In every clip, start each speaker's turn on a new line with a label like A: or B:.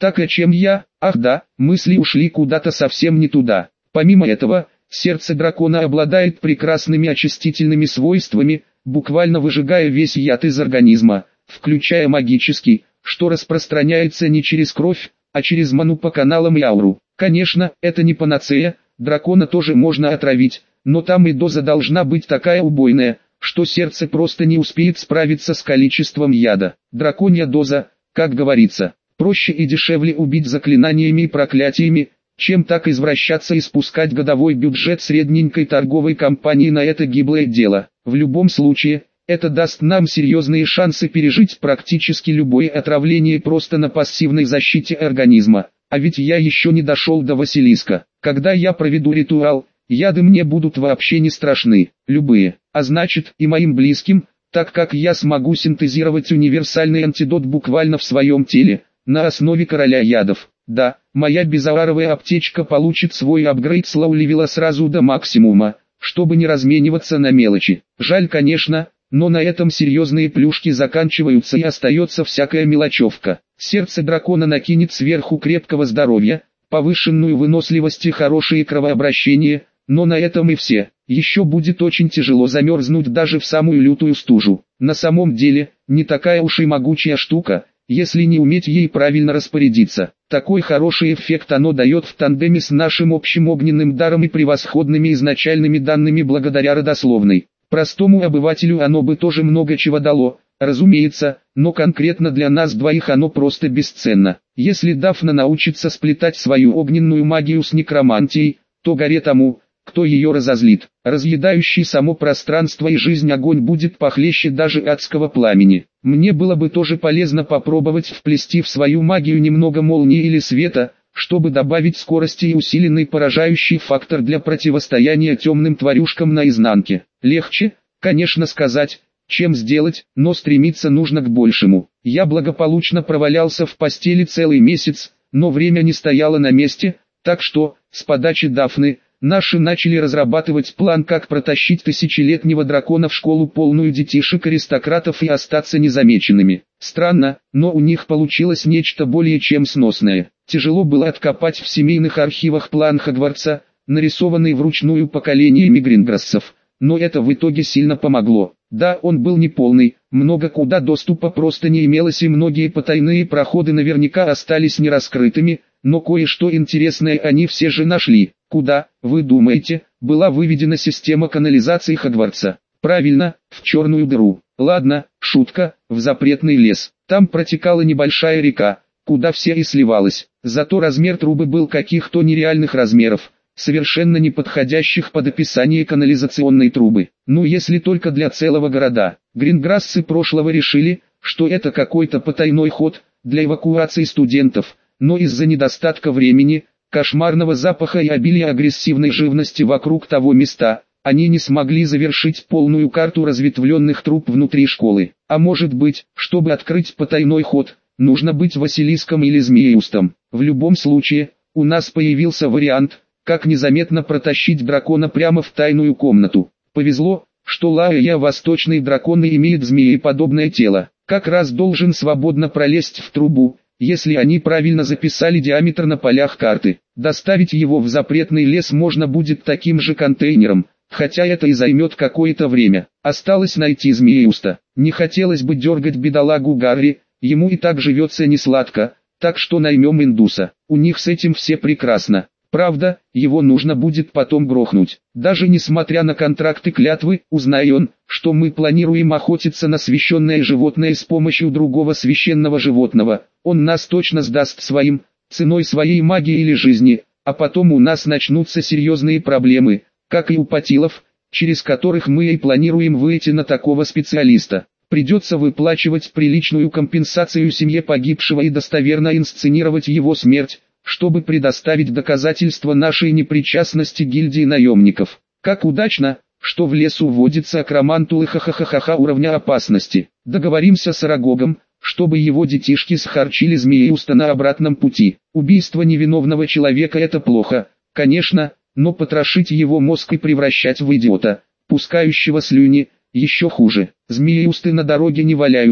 A: Так и чем я? Ах да, мысли ушли куда-то совсем не туда. Помимо этого, сердце дракона обладает прекрасными очистительными свойствами, буквально выжигая весь яд из организма, включая магический, что распространяется не через кровь, а через ману по каналам и ауру. Конечно, это не панацея, дракона тоже можно отравить, но там и доза должна быть такая убойная, что сердце просто не успеет справиться с количеством яда. Драконья доза, как говорится, проще и дешевле убить заклинаниями и проклятиями, чем так извращаться и спускать годовой бюджет средненькой торговой компании на это гиблое дело. В любом случае, это даст нам серьезные шансы пережить практически любое отравление просто на пассивной защите организма. А ведь я еще не дошел до Василиска. Когда я проведу ритуал, яды мне будут вообще не страшны, любые. А значит, и моим близким, так как я смогу синтезировать универсальный антидот буквально в своем теле, на основе короля ядов. Да, моя безауровая аптечка получит свой апгрейд с лоу-левела сразу до максимума, чтобы не размениваться на мелочи. Жаль, конечно, но на этом серьезные плюшки заканчиваются и остается всякая мелочевка. Сердце дракона накинет сверху крепкого здоровья, повышенную выносливость и хорошее кровообращение, но на этом и все. Еще будет очень тяжело замерзнуть даже в самую лютую стужу. На самом деле, не такая уж и могучая штука, если не уметь ей правильно распорядиться. Такой хороший эффект оно дает в тандеме с нашим общим огненным даром и превосходными изначальными данными благодаря родословной. Простому обывателю оно бы тоже много чего дало, разумеется, но конкретно для нас двоих оно просто бесценно. Если Дафна научится сплетать свою огненную магию с некромантией, то горе тому, кто ее разозлит. Разъедающий само пространство и жизнь огонь будет похлеще даже адского пламени. Мне было бы тоже полезно попробовать вплести в свою магию немного молнии или света, чтобы добавить скорости и усиленный поражающий фактор для противостояния темным тварюшкам на изнанке. Легче, конечно, сказать, чем сделать, но стремиться нужно к большему. Я благополучно провалялся в постели целый месяц, но время не стояло на месте, так что, с подачи Дафны, наши начали разрабатывать план, как протащить тысячелетнего дракона в школу, полную детишек-аристократов, и остаться незамеченными. Странно, но у них получилось нечто более чем сносное. Тяжело было откопать в семейных архивах план Хогвартса, нарисованный вручную поколениями Гринграссов, но это в итоге сильно помогло. Да, он был неполный, много куда доступа просто не имелось и многие потайные проходы наверняка остались нераскрытыми, но кое-что интересное они все же нашли. Куда, вы думаете, была выведена система канализации Хогвартса? Правильно, в черную дыру. Ладно, шутка, в запретный лес. Там протекала небольшая река, куда все и сливалось. Зато размер трубы был каких-то нереальных размеров, совершенно не подходящих под описание канализационной трубы. Ну если только для целого города. Гринграссы прошлого решили, что это какой-то потайной ход для эвакуации студентов, но из-за недостатка времени, кошмарного запаха и обилия агрессивной живности вокруг того места, они не смогли завершить полную карту разветвленных труб внутри школы. А может быть, чтобы открыть потайной ход, нужно быть Василиском или Змееустом. В любом случае, у нас появился вариант, как незаметно протащить дракона прямо в тайную комнату. Повезло, что Лаэя, восточный дракон, и имеет змееподобное тело. Как раз должен свободно пролезть в трубу, если они правильно записали диаметр на полях карты. Доставить его в запретный лес можно будет таким же контейнером, хотя это и займет какое-то время. Осталось найти Змееуста. Не хотелось бы дергать бедолагу Гарри, ему и так живется несладко, так что наймем индуса. У них с этим все прекрасно. Правда, его нужно будет потом грохнуть. Даже несмотря на контракты клятвы, узнай он, что мы планируем охотиться на священное животное с помощью другого священного животного, он нас точно сдаст своим, ценой своей магии или жизни, а потом у нас начнутся серьезные проблемы, как и у патилов, через которых мы и планируем выйти на такого специалиста. Придется выплачивать приличную компенсацию семье погибшего и достоверно инсценировать его смерть, чтобы предоставить доказательства нашей непричастности гильдии наемников. Как удачно, что в лесу водится акромантулы ха-ха-ха-ха уровня опасности. Договоримся с Арагогом, чтобы его детишки схарчили Змееуста на обратном пути. Убийство невиновного человека — это плохо, конечно, но потрошить его мозг и превращать в идиота, пускающего слюни, еще хуже. Змееусты на дороге не валяются,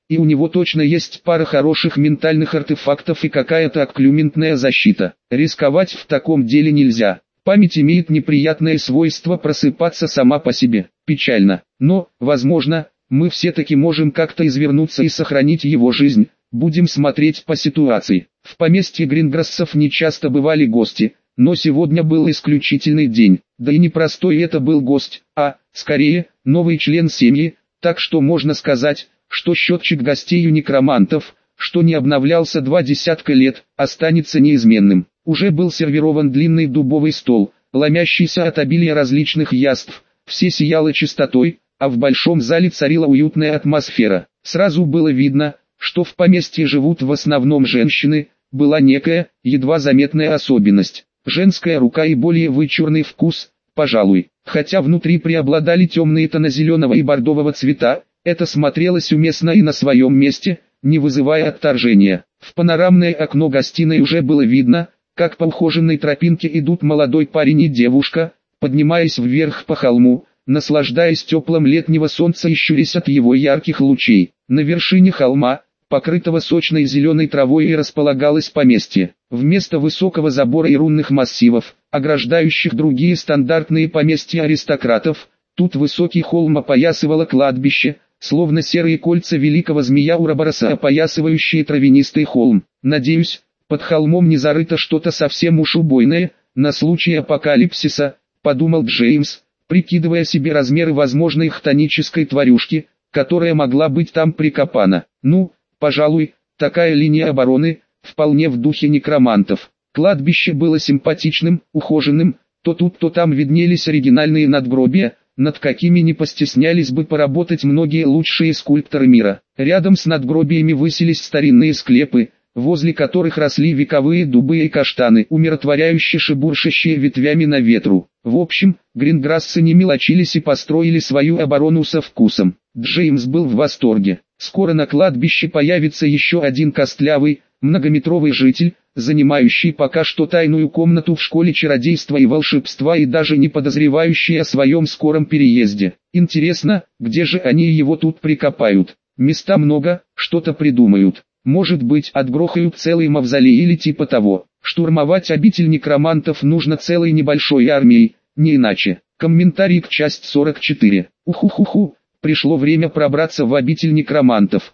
A: и у него точно есть пара хороших ментальных артефактов и какая-то окклюментная защита. Рисковать в таком деле нельзя. Память имеет неприятное свойство просыпаться сама по себе. Печально. Но, возможно, мы все-таки можем как-то извернуться и сохранить его жизнь. Будем смотреть по ситуации. В поместье Гринграссов нечасто бывали гости, но сегодня был исключительный день. Да и не простой это был гость, а, скорее, новый член семьи, так что можно сказать, что счетчик гостей у некромантов, что не обновлялся 20 лет, останется неизменным. Уже был сервирован длинный дубовый стол, ломящийся от обилия различных яств, все сияло чистотой, а в большом зале царила уютная атмосфера. Сразу было видно, что в поместье живут в основном женщины, была некая, едва заметная особенность. Женская рука и более вычурный вкус, пожалуй, хотя внутри преобладали темные тона зеленого и бордового цвета, это смотрелось уместно и на своем месте, не вызывая отторжения. В панорамное окно гостиной уже было видно, как по ухоженной тропинке идут молодой парень и девушка, поднимаясь вверх по холму, наслаждаясь теплом летнего солнца и щурясь от его ярких лучей. На вершине холма, покрытого сочной зеленой травой, и располагалось поместье. Вместо высокого забора и рунных массивов, ограждающих другие стандартные поместья аристократов, тут высокий холм опоясывало кладбище, словно серые кольца великого змея Урабороса, опоясывающие травянистый холм. Надеюсь, под холмом не зарыто что-то совсем уж убойное, на случай апокалипсиса, подумал Джеймс, прикидывая себе размеры возможной хтонической тварюшки, которая могла быть там прикопана. Ну, пожалуй, такая линия обороны, вполне в духе некромантов. Кладбище было симпатичным, ухоженным, то тут, то там виднелись оригинальные надгробия, над какими не постеснялись бы поработать многие лучшие скульпторы мира. Рядом с надгробиями высились старинные склепы, возле которых росли вековые дубы и каштаны, умиротворяюще шебуршащие ветвями на ветру. В общем, гринграссы не мелочились и построили свою оборону со вкусом. Джеймс был в восторге. Скоро на кладбище появится еще один костлявый, многометровый житель, занимающий пока что тайную комнату в школе чародейства и волшебства и даже не подозревающий о своем скором переезде. Интересно, где же они его тут прикопают? Места много, что-то придумают. Может быть, отгрохают целый мавзолей или типа того. Штурмовать обитель некромантов нужно целой небольшой армией, не иначе. Комментарий к часть 44. Уху-ху-ху, пришло время пробраться в обитель некромантов.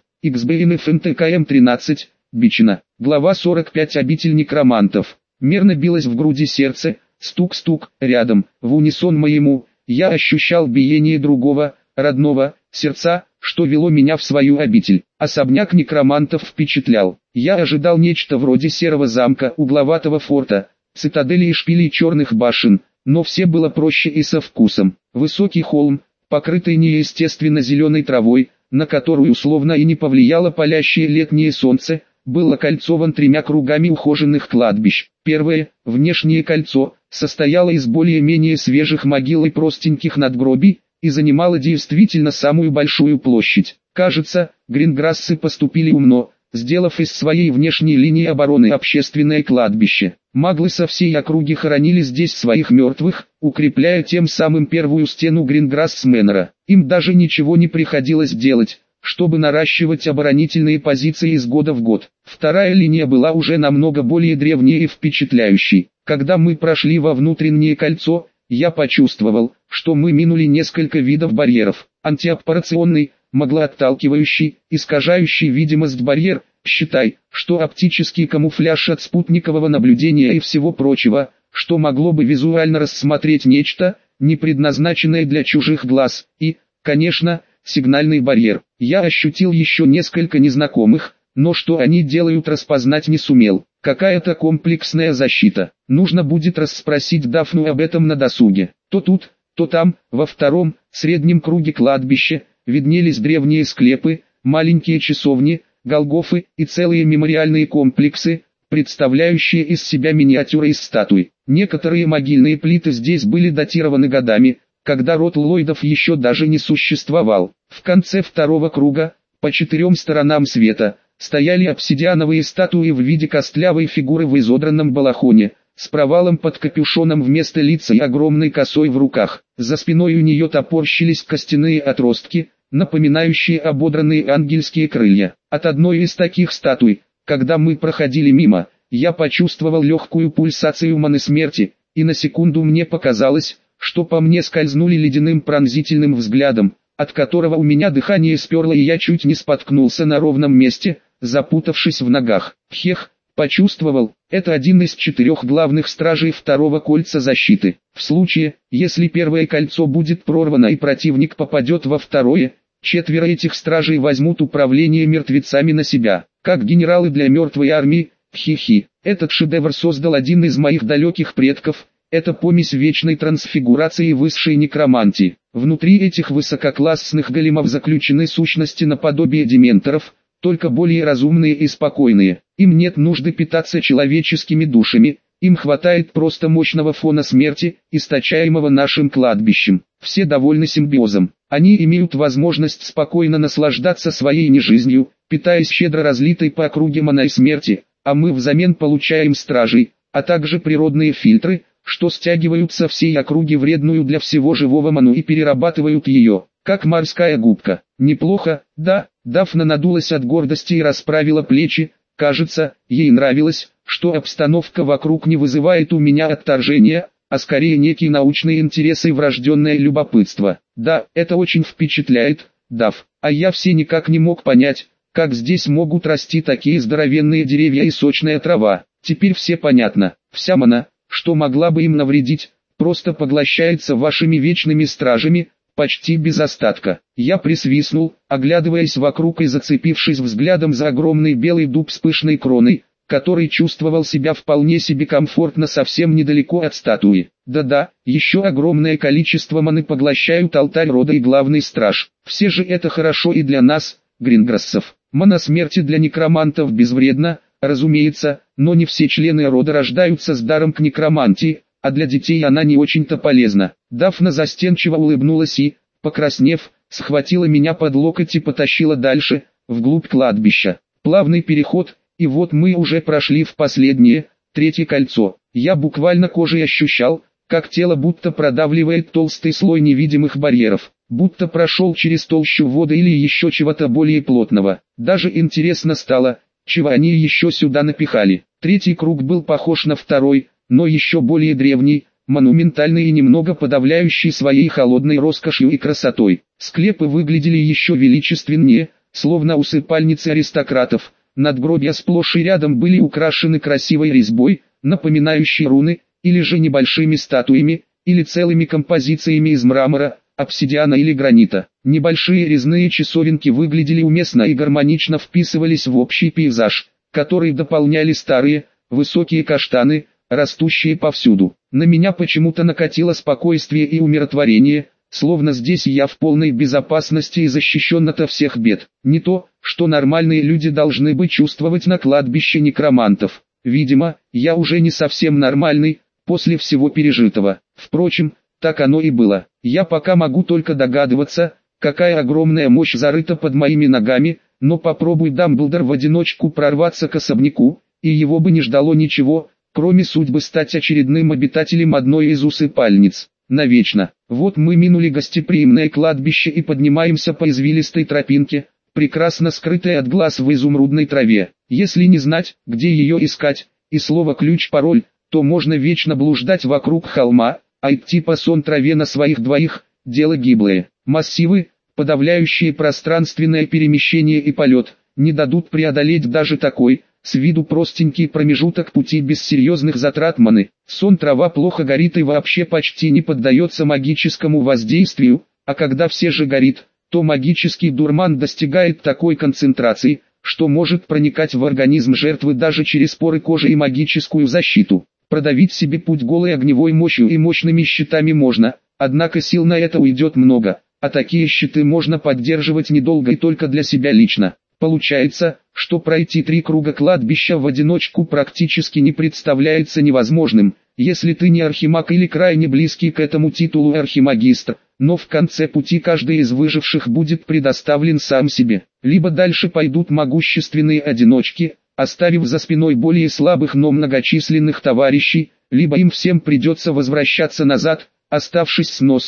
A: XBNFNTKM 13, Бичина. Глава 45. Обитель некромантов. Мерно билось в груди сердце, стук-стук, рядом, в унисон моему, я ощущал биение другого, родного, сердца, что вело меня в свою обитель. Особняк некромантов впечатлял. Я ожидал нечто вроде серого замка, угловатого форта, цитадели и шпилей черных башен, но все было проще и со вкусом. Высокий холм, покрытый неестественно зеленой травой, на которую словно и не повлияло палящее летнее солнце, был окольцован 3 кругами ухоженных кладбищ. Первое, внешнее кольцо, состояло из более-менее свежих могил и простеньких надгробий, и занимало действительно самую большую площадь. Кажется, гринграссы поступили умно, сделав из своей внешней линии обороны общественное кладбище. Маглы со всей округи хоронили здесь своих мертвых, укрепляя тем самым первую стену Гринграсс-Мэннера. Им даже ничего не приходилось делать, чтобы наращивать оборонительные позиции из года в год. Вторая линия была уже намного более древней и впечатляющей. Когда мы прошли во внутреннее кольцо, я почувствовал, что мы минули несколько видов барьеров. Антиаппарационный, маглоотталкивающий, искажающий видимость барьер, считай, что оптический камуфляж от спутникового наблюдения и всего прочего, что могло бы визуально рассмотреть нечто, не предназначенное для чужих глаз, и, конечно, сигнальный барьер. Я ощутил еще несколько незнакомых, но что они делают, распознать не сумел. Какая-то комплексная защита. Нужно будет расспросить Дафну об этом на досуге. То тут, то там, во втором, среднем круге кладбища, виднелись древние склепы, маленькие часовни, голгофы и целые мемориальные комплексы, представляющие из себя миниатюры из статуй. Некоторые могильные плиты здесь были датированы годами, когда род Ллойдов еще даже не существовал. В конце второго круга, по 4 сторонам света, стояли обсидиановые статуи в виде костлявой фигуры в изодранном балахоне, с провалом под капюшоном вместо лица и огромной косой в руках. За спиной у нее топорщились костяные отростки, напоминающие ободранные ангельские крылья. От одной из таких статуй, когда мы проходили мимо, я почувствовал легкую пульсацию маны смерти, и на секунду мне показалось, что по мне скользнули ледяным пронзительным взглядом, от которого у меня дыхание сперло и я чуть не споткнулся на ровном месте, запутавшись в ногах. Хех, почувствовал, это один из 4 главных стражей второго кольца защиты. В случае, если первое кольцо будет прорвано и противник попадет во второе, 4 этих стражей возьмут управление мертвецами на себя, как генералы для мертвой армии. Хи-хи, этот шедевр создал один из моих далеких предков. Это помесь вечной трансфигурации и высшей некромантии. Внутри этих высококлассных големов заключены сущности наподобие дементоров, только более разумные и спокойные. Им нет нужды питаться человеческими душами, им хватает просто мощного фона смерти, источаемого нашим кладбищем. Все довольны симбиозом. Они имеют возможность спокойно наслаждаться своей нежизнью, питаясь щедро разлитой по округе маной смерти, а мы взамен получаем стражей, а также природные фильтры, что стягивают со всей округи вредную для всего живого ману и перерабатывают ее, как морская губка. Неплохо, да? Дафна надулась от гордости и расправила плечи. Кажется, ей нравилось, что обстановка вокруг не вызывает у меня отторжения, а скорее некий научный интерес и врожденное любопытство. Да, это очень впечатляет, Даф, а я все никак не мог понять, как здесь могут расти такие здоровенные деревья и сочная трава. Теперь все понятно, вся мана, что могла бы им навредить, просто поглощается вашими вечными стражами, почти без остатка. Я присвистнул, оглядываясь вокруг и зацепившись взглядом за огромный белый дуб с пышной кроной, который чувствовал себя вполне себе комфортно совсем недалеко от статуи. Да-да, еще огромное количество маны поглощают алтарь рода и главный страж. Все же это хорошо и для нас, гринграссов. Мана смерти для некромантов безвредна, разумеется, но не все члены рода рождаются с даром к некромантии, а для детей она не очень-то полезна. Дафна застенчиво улыбнулась и, покраснев, схватила меня под локоть и потащила дальше, вглубь кладбища. Плавный переход, и вот мы уже прошли в последнее, 3-е кольцо. Я буквально кожей ощущал, как тело будто продавливает толстый слой невидимых барьеров, будто прошел через толщу воды или еще чего-то более плотного. Даже интересно стало, чего они еще сюда напихали. 3-й круг был похож на 2-й, но еще более древний, монументальный и немного подавляющий своей холодной роскошью и красотой. Склепы выглядели еще величественнее, словно усыпальницы аристократов. Надгробья сплошь и рядом были украшены красивой резьбой, напоминающей руны, или же небольшими статуями, или целыми композициями из мрамора, обсидиана или гранита. Небольшие резные часовенки выглядели уместно и гармонично вписывались в общий пейзаж, который дополняли старые, высокие каштаны, растущие повсюду. На меня почему-то накатило спокойствие и умиротворение, словно здесь я в полной безопасности и защищен от всех бед. Не то, что нормальные люди должны бы чувствовать на кладбище некромантов. Видимо, я уже не совсем нормальный, после всего пережитого. Впрочем, так оно и было. Я пока могу только догадываться, какая огромная мощь зарыта под моими ногами, но попробуй Дамблдор в одиночку прорваться к особняку, и его бы не ждало ничего, кроме судьбы стать очередным обитателем одной из усыпальниц. Навечно. Вот мы минули гостеприимное кладбище и поднимаемся по извилистой тропинке, прекрасно скрытой от глаз в изумрудной траве. Если не знать, где ее искать, и слово ключ-пароль, то можно вечно блуждать вокруг холма, а идти по сон-траве на своих двоих – дело гиблое. Массивы, подавляющие пространственное перемещение и полет, не дадут преодолеть даже такой, с виду простенький промежуток пути без серьезных затрат маны. Сон-трава плохо горит и вообще почти не поддается магическому воздействию, а когда все же горит, то магический дурман достигает такой концентрации, что может проникать в организм жертвы даже через поры кожи и магическую защиту. Продавить себе путь голой огневой мощью и мощными щитами можно, однако сил на это уйдет много, а такие щиты можно поддерживать недолго и только для себя лично. Получается, что пройти 3 круга кладбища в одиночку практически не представляется невозможным, если ты не архимаг или крайне близкий к этому титулу архимагистр, но в конце пути каждый из выживших будет предоставлен сам себе. Либо дальше пойдут могущественные одиночки, оставив за спиной более слабых, но многочисленных товарищей, либо им всем придется возвращаться назад, оставшись с носом,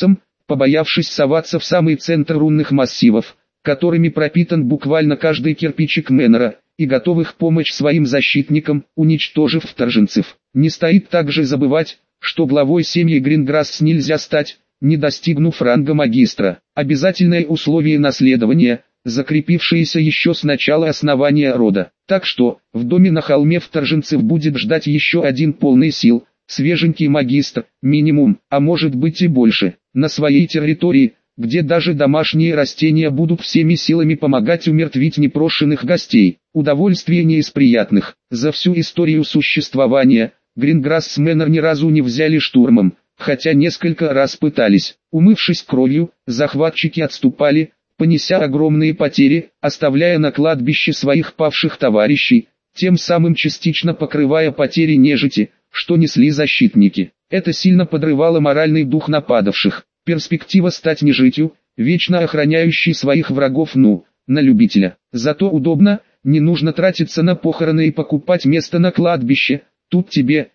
A: побоявшись соваться в самый центр рунных массивов, которыми пропитан буквально каждый кирпичик Мэннера, и готовых помочь своим защитникам, уничтожив вторженцев. Не стоит также забывать, что главой семьи Гринграсс нельзя стать, не достигнув ранга магистра. Обязательное условие наследования, закрепившееся еще с начала основания рода. Так что, в доме на холме вторженцев будет ждать еще один полный сил, свеженький магистр, минимум, а может быть и больше, на своей территории, где даже домашние растения будут всеми силами помогать умертвить непрошенных гостей. Удовольствие не из приятных. За всю историю существования, Гринграсс Мэннер ни разу не взяли штурмом, хотя несколько раз пытались. Умывшись кровью, захватчики отступали, понеся огромные потери, оставляя на кладбище своих павших товарищей, тем самым частично покрывая потери нежити, что несли защитники. Это сильно подрывало моральный дух нападавших. Перспектива стать нежитью, вечно охраняющей своих врагов, на любителя. Зато удобно, не нужно тратиться на похороны и покупать место на кладбище. Тут тебе,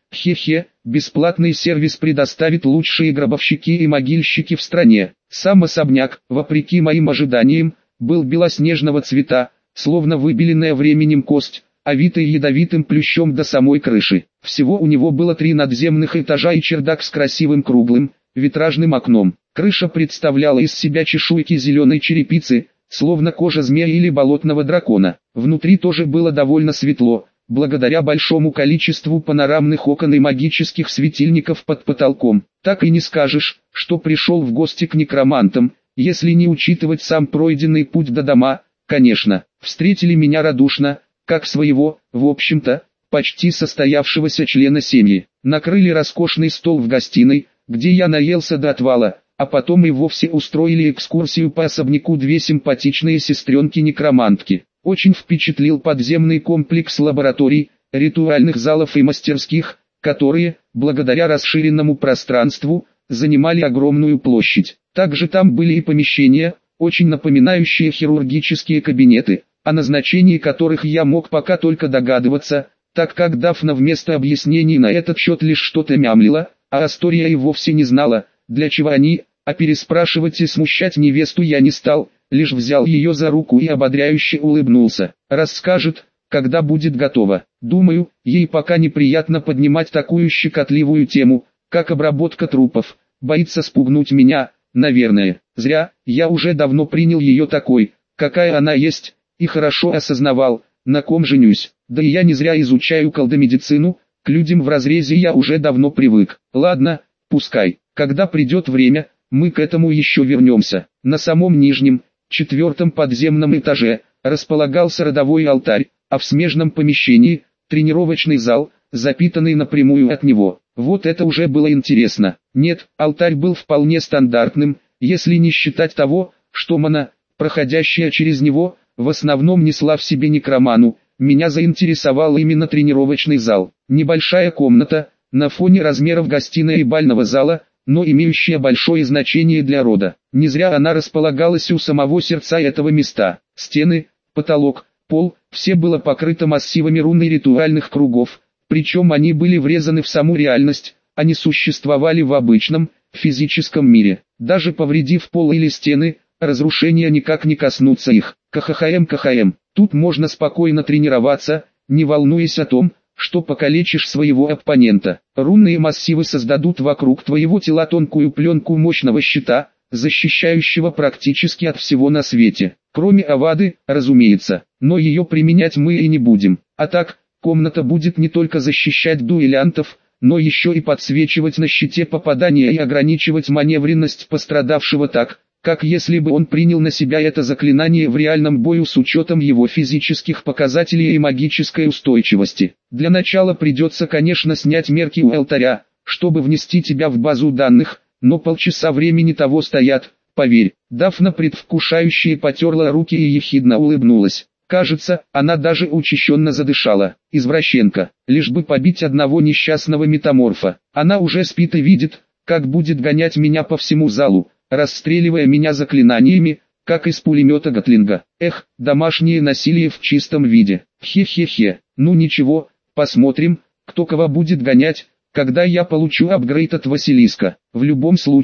A: бесплатный сервис предоставит лучшие гробовщики и могильщики в стране. Сам особняк, вопреки моим ожиданиям, был белоснежного цвета, словно выбеленная временем кость, овитый ядовитым плющом до самой крыши. Всего у него было 3 надземных этажа и чердак с красивым круглым, витражным окном. Крыша представляла из себя чешуйки зеленой черепицы, словно кожа змея или болотного дракона. Внутри тоже было довольно светло, благодаря большому количеству панорамных окон и магических светильников под потолком. Так и не скажешь, что пришел в гости к некромантам, если не учитывать сам пройденный путь до дома. Конечно, встретили меня радушно, как своего, в общем-то, почти состоявшегося члена семьи. Накрыли роскошный стол в гостиной, где я наелся до отвала, а потом и вовсе устроили экскурсию по особняку 2 симпатичные сестренки-некромантки. Очень впечатлил подземный комплекс лабораторий, ритуальных залов и мастерских, которые, благодаря расширенному пространству, занимали огромную площадь. Также там были и помещения, очень напоминающие хирургические кабинеты, о назначении которых я мог пока только догадываться, так как Дафна вместо объяснений на этот счет лишь что-то мямлила, а Астория и вовсе не знала, для чего они, а переспрашивать и смущать невесту я не стал, лишь взял ее за руку и ободряюще улыбнулся. Расскажет, когда будет готово. Думаю, ей пока неприятно поднимать такую щекотливую тему, как обработка трупов. Боится спугнуть меня, наверное. Зря, я уже давно принял ее такой, какая она есть, и хорошо осознавал, на ком женюсь. Да и я не зря изучаю колдомедицину, к людям в разрезе я уже давно привык. Ладно, пускай, когда придет время, мы к этому еще вернемся. На самом нижнем, 4-м подземном этаже, располагался родовой алтарь, а в смежном помещении, тренировочный зал, запитанный напрямую от него. Вот это уже было интересно. Нет, алтарь был вполне стандартным, если не считать того, что мана, проходящая через него, в основном несла в себе некроману. Меня заинтересовал именно тренировочный зал. Небольшая комната, на фоне размеров гостиной и бального зала, но имеющая большое значение для рода. Не зря она располагалась у самого сердца этого места. Стены, потолок, пол, все было покрыто массивами рун и ритуальных кругов, причем они были врезаны в саму реальность, а не существовали в обычном, физическом мире. Даже повредив пол или стены, разрушения никак не коснутся их. КХХМ. Тут можно спокойно тренироваться, не волнуясь о том, что покалечишь своего оппонента. Рунные массивы создадут вокруг твоего тела тонкую пленку мощного щита, защищающего практически от всего на свете. Кроме Авады, разумеется, но ее применять мы и не будем. А так, комната будет не только защищать дуэлянтов, но еще и подсвечивать на щите попадания и ограничивать маневренность пострадавшего так, как если бы он принял на себя это заклинание в реальном бою с учетом его физических показателей и магической устойчивости. Для начала придется, конечно, снять мерки у алтаря, чтобы внести тебя в базу данных, но полчаса времени того стоят, поверь. Дафна предвкушающе потерла руки и ехидно улыбнулась. Кажется, она даже учащенно задышала. Извращенка, лишь бы побить одного несчастного метаморфа. Она уже спит и видит, как будет гонять меня по всему залу, расстреливая меня заклинаниями, как из пулемета Гатлинга. Эх, домашнее насилие в чистом виде. Хе-хе-хе. Ну ничего, посмотрим, кто кого будет гонять, когда я получу апгрейд от Василиска. В любом случае,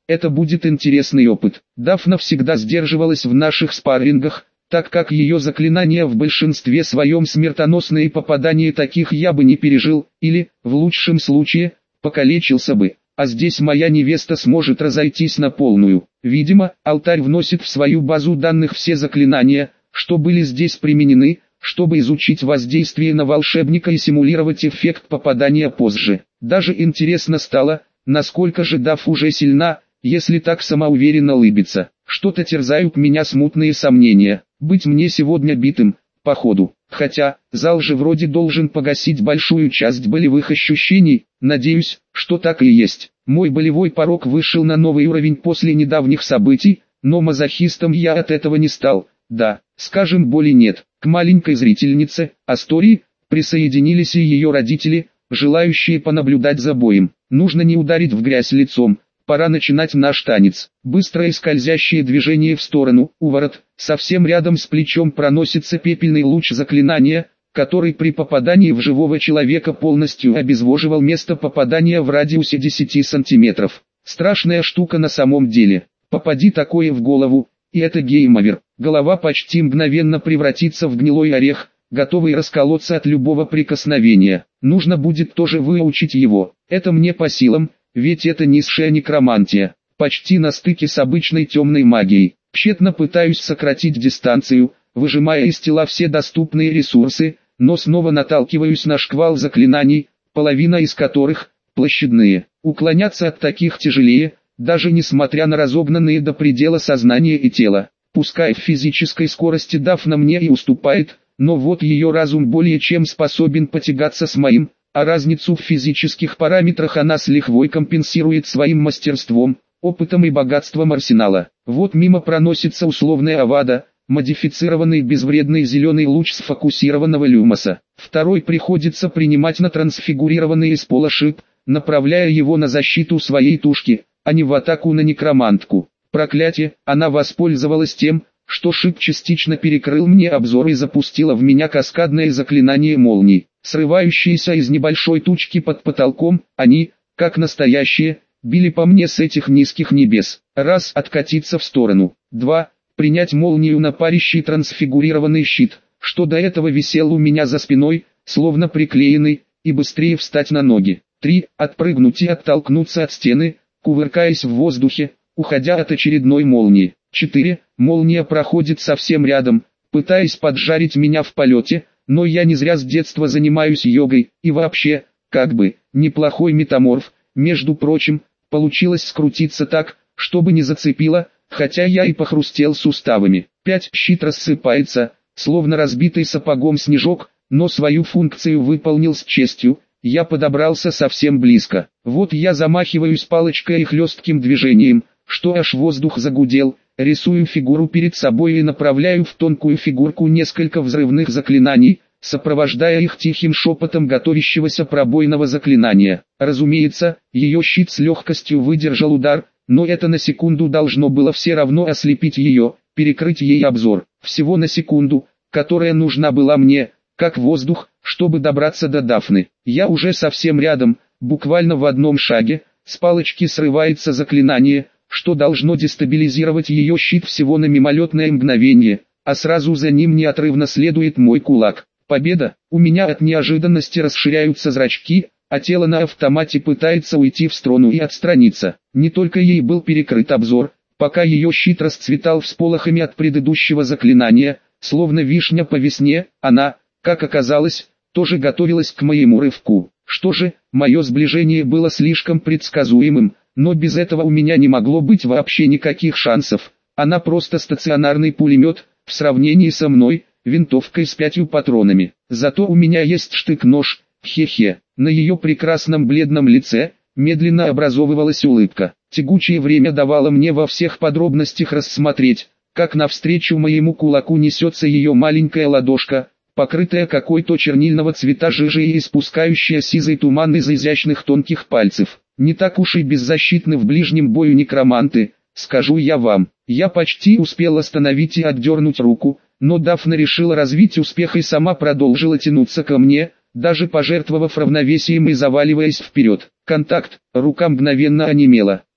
A: Это будет интересный опыт. Дафна всегда сдерживалась в наших спаррингах, так как ее заклинания в большинстве своем смертоносные, попадания таких я бы не пережил, или, в лучшем случае, покалечился бы. А здесь моя невеста сможет разойтись на полную. Видимо, алтарь вносит в свою базу данных все заклинания, что были здесь применены, чтобы изучить воздействие на волшебника и симулировать эффект попадания позже. Даже интересно стало, насколько же Даф уже сильна, если так самоуверенно лыбится. Что-то терзают меня смутные сомнения. Быть мне сегодня битым, походу. Хотя, зал же вроде должен погасить большую часть болевых ощущений, надеюсь, что так и есть. Мой болевой порог вышел на новый уровень после недавних событий, но мазохистом я от этого не стал. Да, скажем, боли нет. К маленькой зрительнице, Астории, присоединились и ее родители, желающие понаблюдать за боем. Нужно не ударить в грязь лицом. Пора начинать наш танец. Быстрое скользящее движение в сторону, уворот, совсем рядом с плечом проносится пепельный луч заклинания, который при попадании в живого человека полностью обезвоживал место попадания в радиусе 10 сантиметров. Страшная штука на самом деле. Попади такое в голову, и это гейм-овер. Голова почти мгновенно превратится в гнилой орех, готовый расколоться от любого прикосновения. Нужно будет тоже выучить его. Это мне по силам. Ведь это низшая некромантия, почти на стыке с обычной темной магией. Тщетно пытаюсь сократить дистанцию, выжимая из тела все доступные ресурсы, но снова наталкиваюсь на шквал заклинаний, половина из которых – площадные. Уклоняться от таких тяжелее, даже несмотря на разогнанные до предела сознание и тело. Пускай в физической скорости Дафна мне и уступает, но вот ее разум более чем способен потягаться с моим, а разницу в физических параметрах она с лихвой компенсирует своим мастерством, опытом и богатством арсенала. Вот мимо проносится условная Авада, модифицированный безвредный зеленый луч сфокусированного люмоса. Второй приходится принимать на трансфигурированный из пола шип, направляя его на защиту своей тушки, а не в атаку на некромантку. Проклятие, она воспользовалась тем, что шип частично перекрыл мне обзор и запустила в меня каскадное заклинание молний. Срывающиеся из небольшой тучки под потолком, они, как настоящие, били по мне с этих низких небес. Раз, откатиться в сторону. 2. Принять молнию на парящий трансфигурированный щит, что до этого висел у меня за спиной, словно приклеенный, и быстрее встать на ноги. 3. Отпрыгнуть и оттолкнуться от стены, кувыркаясь в воздухе, уходя от очередной молнии. 4. Молния проходит совсем рядом, пытаясь поджарить меня в полете, но я не зря с детства занимаюсь йогой, и вообще, как бы, неплохой метаморф. Между прочим, получилось скрутиться так, чтобы не зацепило, хотя я и похрустел суставами. 5. Щит рассыпается, словно разбитый сапогом снежок, но свою функцию выполнил с честью. Я подобрался совсем близко. Вот я замахиваюсь палочкой и хлестким движением, что аж воздух загудел. Рисую фигуру перед собой и направляю в тонкую фигурку несколько взрывных заклинаний, сопровождая их тихим шепотом готовящегося пробойного заклинания. Разумеется, ее щит с легкостью выдержал удар, но это на секунду должно было все равно ослепить ее, перекрыть ей обзор. Всего на секунду, которая нужна была мне, как воздух, чтобы добраться до Дафны. Я уже совсем рядом, буквально в одном шаге, с палочки срывается заклинание, что должно дестабилизировать ее щит всего на мимолетное мгновение, а сразу за ним неотрывно следует мой кулак. Победа! У меня от неожиданности расширяются зрачки, а тело на автомате пытается уйти в сторону и отстраниться. Не только ей был перекрыт обзор, пока ее щит расцветал всполохами от предыдущего заклинания, словно вишня по весне, она, как оказалось, тоже готовилась к моему рывку. Что же, мое сближение было слишком предсказуемым, но без этого у меня не могло быть вообще никаких шансов. Она просто стационарный пулемет, в сравнении со мной, винтовкой с 5 патронами. Зато у меня есть штык-нож, хе-хе. На ее прекрасном бледном лице, медленно образовывалась улыбка. Тягучее время давало мне во всех подробностях рассмотреть, как навстречу моему кулаку несется ее маленькая ладошка, покрытая какой-то чернильного цвета жижей и испускающая сизый туман из изящных тонких пальцев. Не так уж и беззащитны в ближнем бою некроманты, скажу я вам. Я почти успел остановить и отдернуть руку, но Дафна решила развить успех и сама продолжила тянуться ко мне, даже пожертвовав равновесием и заваливаясь вперед. Контакт, рука мгновенно онемела.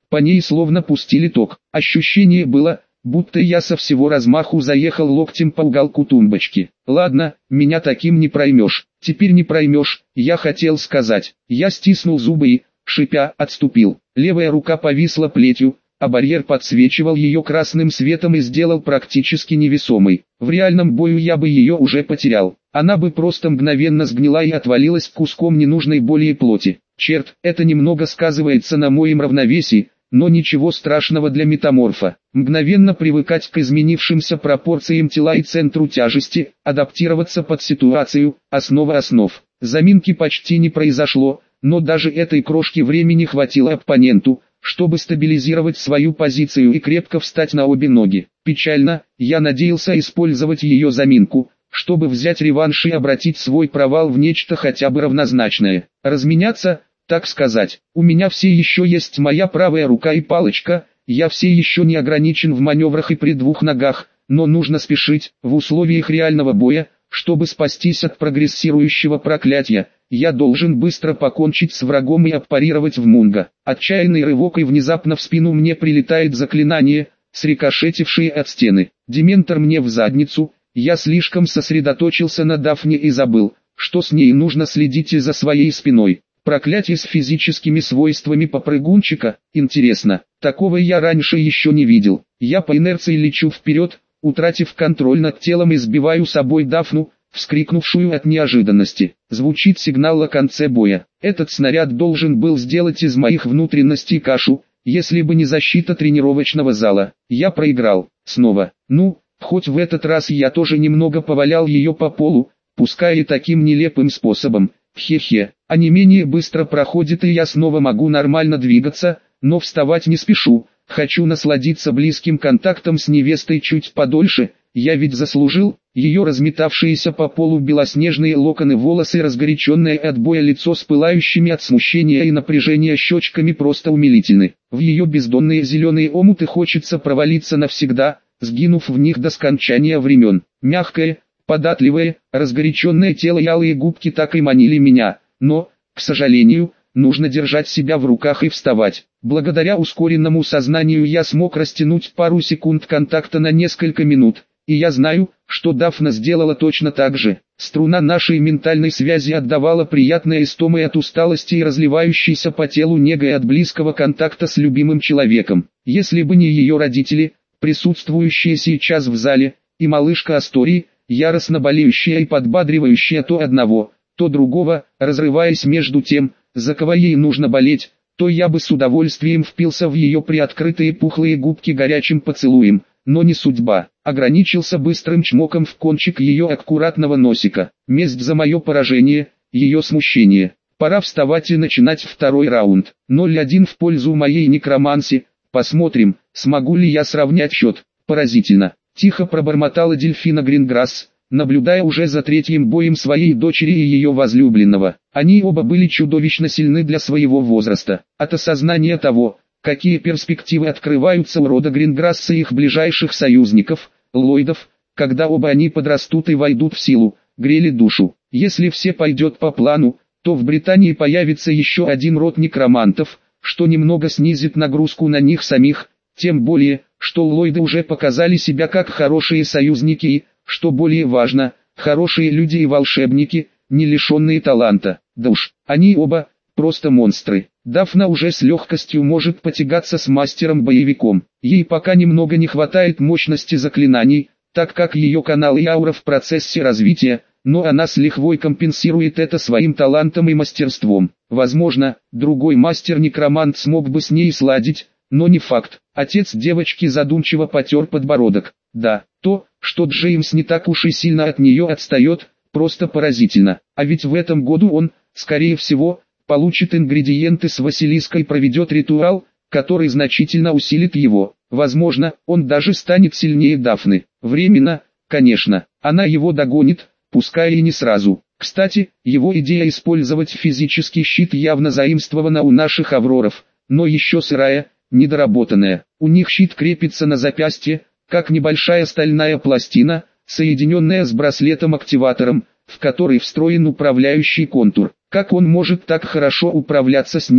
A: по ней словно пустили ток. Ощущение было, будто я со всего размаху заехал локтем по уголку тумбочки. Ладно, меня таким не проймешь. Теперь не проймешь, я хотел сказать. Я стиснул зубы и, шипя, отступил. Левая рука повисла плетью, а барьер подсвечивал ее красным светом и сделал практически невесомой. В реальном бою я бы ее уже потерял. Она бы просто мгновенно сгнила и отвалилась куском ненужной боли и плоти. Черт, это немного сказывается на моем равновесии, но ничего страшного для метаморфа. Мгновенно привыкать к изменившимся пропорциям тела и центру тяжести, адаптироваться под ситуацию, основа основ. Заминки почти не произошло, но даже этой крошки времени хватило оппоненту, чтобы стабилизировать свою позицию и крепко встать на обе ноги. Печально, я надеялся использовать ее заминку, чтобы взять реванш и обратить свой провал в нечто хотя бы равнозначное. Разменяться, так сказать. У меня все еще есть моя правая рука и палочка, я все еще не ограничен в маневрах и при двух ногах, но нужно спешить, в условиях реального боя, чтобы спастись от прогрессирующего проклятия. Я должен быстро покончить с врагом и отпарировать в Мунга. Отчаянный рывок, и внезапно в спину мне прилетает заклинание, срикошетившее от стены. Дементор мне в задницу. Я слишком сосредоточился на Дафне и забыл, что с ней нужно следить и за своей спиной. Проклятие с физическими свойствами попрыгунчика, интересно, такого я раньше еще не видел. Я по инерции лечу вперед, утратив контроль над телом и сбиваю собой Дафну, вскрикнувшую от неожиданности. Звучит сигнал о конце боя. Этот снаряд должен был сделать из моих внутренностей кашу, если бы не защита тренировочного зала. Я проиграл. Снова. Ну, хоть в этот раз я тоже немного повалял ее по полу, пускай и таким нелепым способом. Хе-хе. А не менее быстро проходит, и я снова могу нормально двигаться, но вставать не спешу. Хочу насладиться близким контактом с невестой чуть подольше. Я ведь заслужил. Ее разметавшиеся по полу белоснежные локоны волосы, разгоряченное от боя лицо с пылающими от смущения и напряжения щечками просто умилительны. В ее бездонные зеленые омуты хочется провалиться навсегда, сгинув в них до скончания времен. Мягкое, податливое, разгоряченное тело и алые губки так и манили меня, но, к сожалению, нужно держать себя в руках и вставать. Благодаря ускоренному сознанию я смог растянуть пару секунд контакта на несколько минут, и я знаю, что Дафна сделала точно так же. Струна нашей ментальной связи отдавала приятной истомой от усталости и разливающейся по телу негой от близкого контакта с любимым человеком. Если бы не ее родители, присутствующие сейчас в зале, и малышка Астории, яростно болеющая и подбадривающая то одного, то другого, разрываясь между тем, за кого ей нужно болеть, то я бы с удовольствием впился в ее приоткрытые пухлые губки горячим поцелуем, но не судьба. Ограничился быстрым чмоком в кончик ее аккуратного носика. Месть за мое поражение, ее смущение. Пора вставать и начинать второй раунд. 0-1 в пользу моей некроманси. Посмотрим, смогу ли я сравнять счет. Поразительно. Тихо пробормотала Дельфина Гринграсс, наблюдая уже за третьим боем своей дочери и ее возлюбленного. Они оба были чудовищно сильны для своего возраста. От осознания того, какие перспективы открываются у рода Гринграсса и их ближайших союзников, Ллойдов, когда оба они подрастут и войдут в силу, грели душу. Если все пойдет по плану, то в Британии появится еще один род некромантов, что немного снизит нагрузку на них самих, тем более, что Ллойды уже показали себя как хорошие союзники и, что более важно, хорошие люди и волшебники, не лишенные таланта. Да уж, они оба просто монстры. Дафна уже с легкостью может потягаться с мастером-боевиком. Ей пока немного не хватает мощности заклинаний, так как ее канал и аура в процессе развития, но она с лихвой компенсирует это своим талантом и мастерством. Возможно, другой мастер-некромант смог бы с ней сладить, но не факт. Отец девочки задумчиво потер подбородок. Да, то, что Джеймс не так уж и сильно от нее отстает, просто поразительно. А ведь в этом году он, скорее всего, получит ингредиенты с Василиской и проведет ритуал, который значительно усилит его. Возможно, он даже станет сильнее Дафны. Временно, конечно, она его догонит, пускай и не сразу. Кстати, его идея использовать физический щит явно заимствована у наших Авроров, но еще сырая, недоработанная. У них щит крепится на запястье, как небольшая стальная пластина, соединенная с браслетом-активатором, в который встроен управляющий контур. Как он может так хорошо управляться с ним,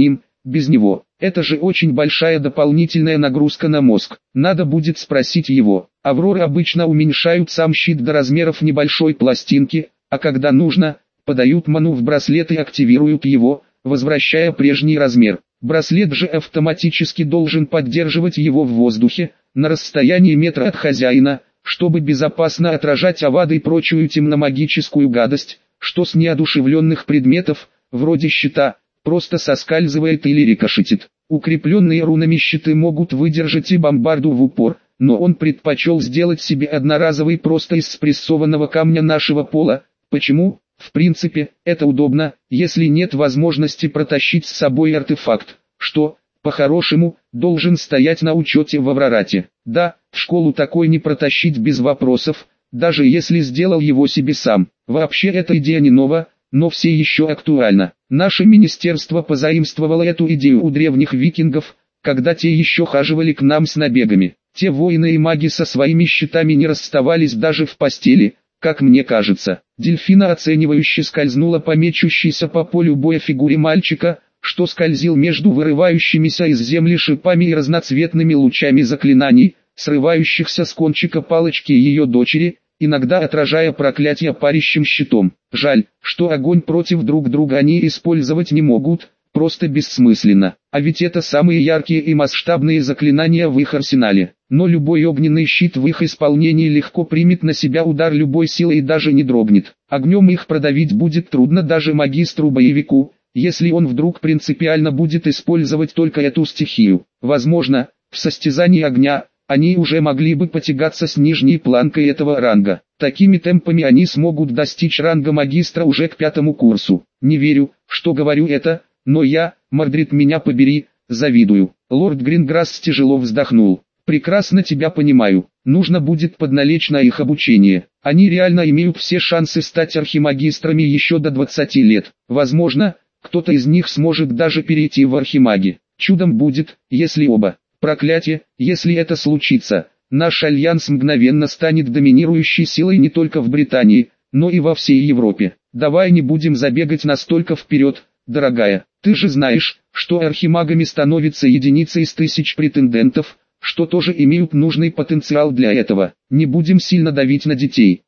A: без него. Это же очень большая дополнительная нагрузка на мозг. Надо будет спросить его. Авроры обычно уменьшают сам щит до размеров небольшой пластинки, а когда нужно, подают ману в браслет и активируют его, возвращая прежний размер. Браслет же автоматически должен поддерживать его в воздухе, на расстоянии метра от хозяина, чтобы безопасно отражать авады и прочую темномагическую гадость, что с неодушевленных предметов, вроде щита, просто соскальзывает или рикошетит. Укрепленные рунами щиты могут выдержать и бомбарду в упор, но он предпочел сделать себе одноразовый просто из спрессованного камня нашего пола. Почему? В принципе, это удобно, если нет возможности протащить с собой артефакт, что, по-хорошему, должен стоять на учете в Аврорате. Да, в школу такой не протащить без вопросов, даже если сделал его себе сам. Вообще эта идея не нова, но все еще актуальна. Наше министерство позаимствовало эту идею у древних викингов, когда те еще хаживали к нам с набегами. Те воины и маги со своими щитами не расставались даже в постели, как мне кажется. Дельфина оценивающе скользнула по мечущейся по полю боя фигуре мальчика, что скользил между вырывающимися из земли шипами и разноцветными лучами заклинаний, срывающихся с кончика палочки ее дочери, иногда отражая проклятие парящим щитом. Жаль, что огонь против друг друга они использовать не могут, просто бессмысленно. А ведь это самые яркие и масштабные заклинания в их арсенале. Но любой огненный щит в их исполнении легко примет на себя удар любой силы и даже не дрогнет. Огнем их продавить будет трудно даже магистру-боевику, если он вдруг принципиально будет использовать только эту стихию. Возможно, в состязании огня они уже могли бы потягаться с нижней планкой этого ранга. Такими темпами они смогут достичь ранга магистра уже к 5-му курсу. Не верю, что говорю это, но я, Мордрид меня побери, завидую. Лорд Гринграсс тяжело вздохнул. Прекрасно тебя понимаю, нужно будет подналечь на их обучение. Они реально имеют все шансы стать архимагистрами еще до 20 лет. Возможно, кто-то из них сможет даже перейти в архимаги. Чудом будет, если оба. Проклятие, если это случится, наш альянс мгновенно станет доминирующей силой не только в Британии, но и во всей Европе. Давай не будем забегать настолько вперед, дорогая. Ты же знаешь, что архимагами становятся единицы из тысяч претендентов, что тоже имеют нужный потенциал для этого. Не будем сильно давить на детей.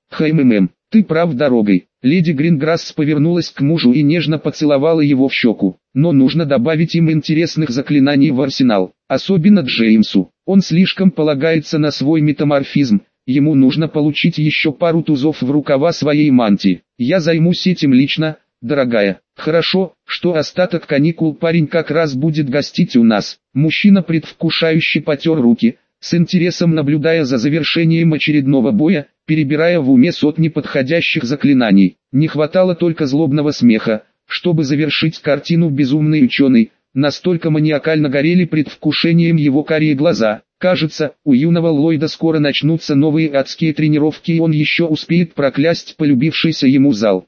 A: Ты прав дорогой. Леди Гринграсс повернулась к мужу и нежно поцеловала его в щеку. Но нужно добавить им интересных заклинаний в арсенал. Особенно Джеймсу. Он слишком полагается на свой метаморфизм. Ему нужно получить еще пару тузов в рукава своей мантии. Я займусь этим лично, дорогая. Хорошо, что остаток каникул парень как раз будет гостить у нас. Мужчина предвкушающе потер руки, с интересом наблюдая за завершением очередного боя, перебирая в уме сотни подходящих заклинаний. Не хватало только злобного смеха, чтобы завершить картину безумный ученый, настолько маниакально горели предвкушением его карие глаза. Кажется, у юного Ллойда скоро начнутся новые адские тренировки и он еще успеет проклясть полюбившийся ему зал.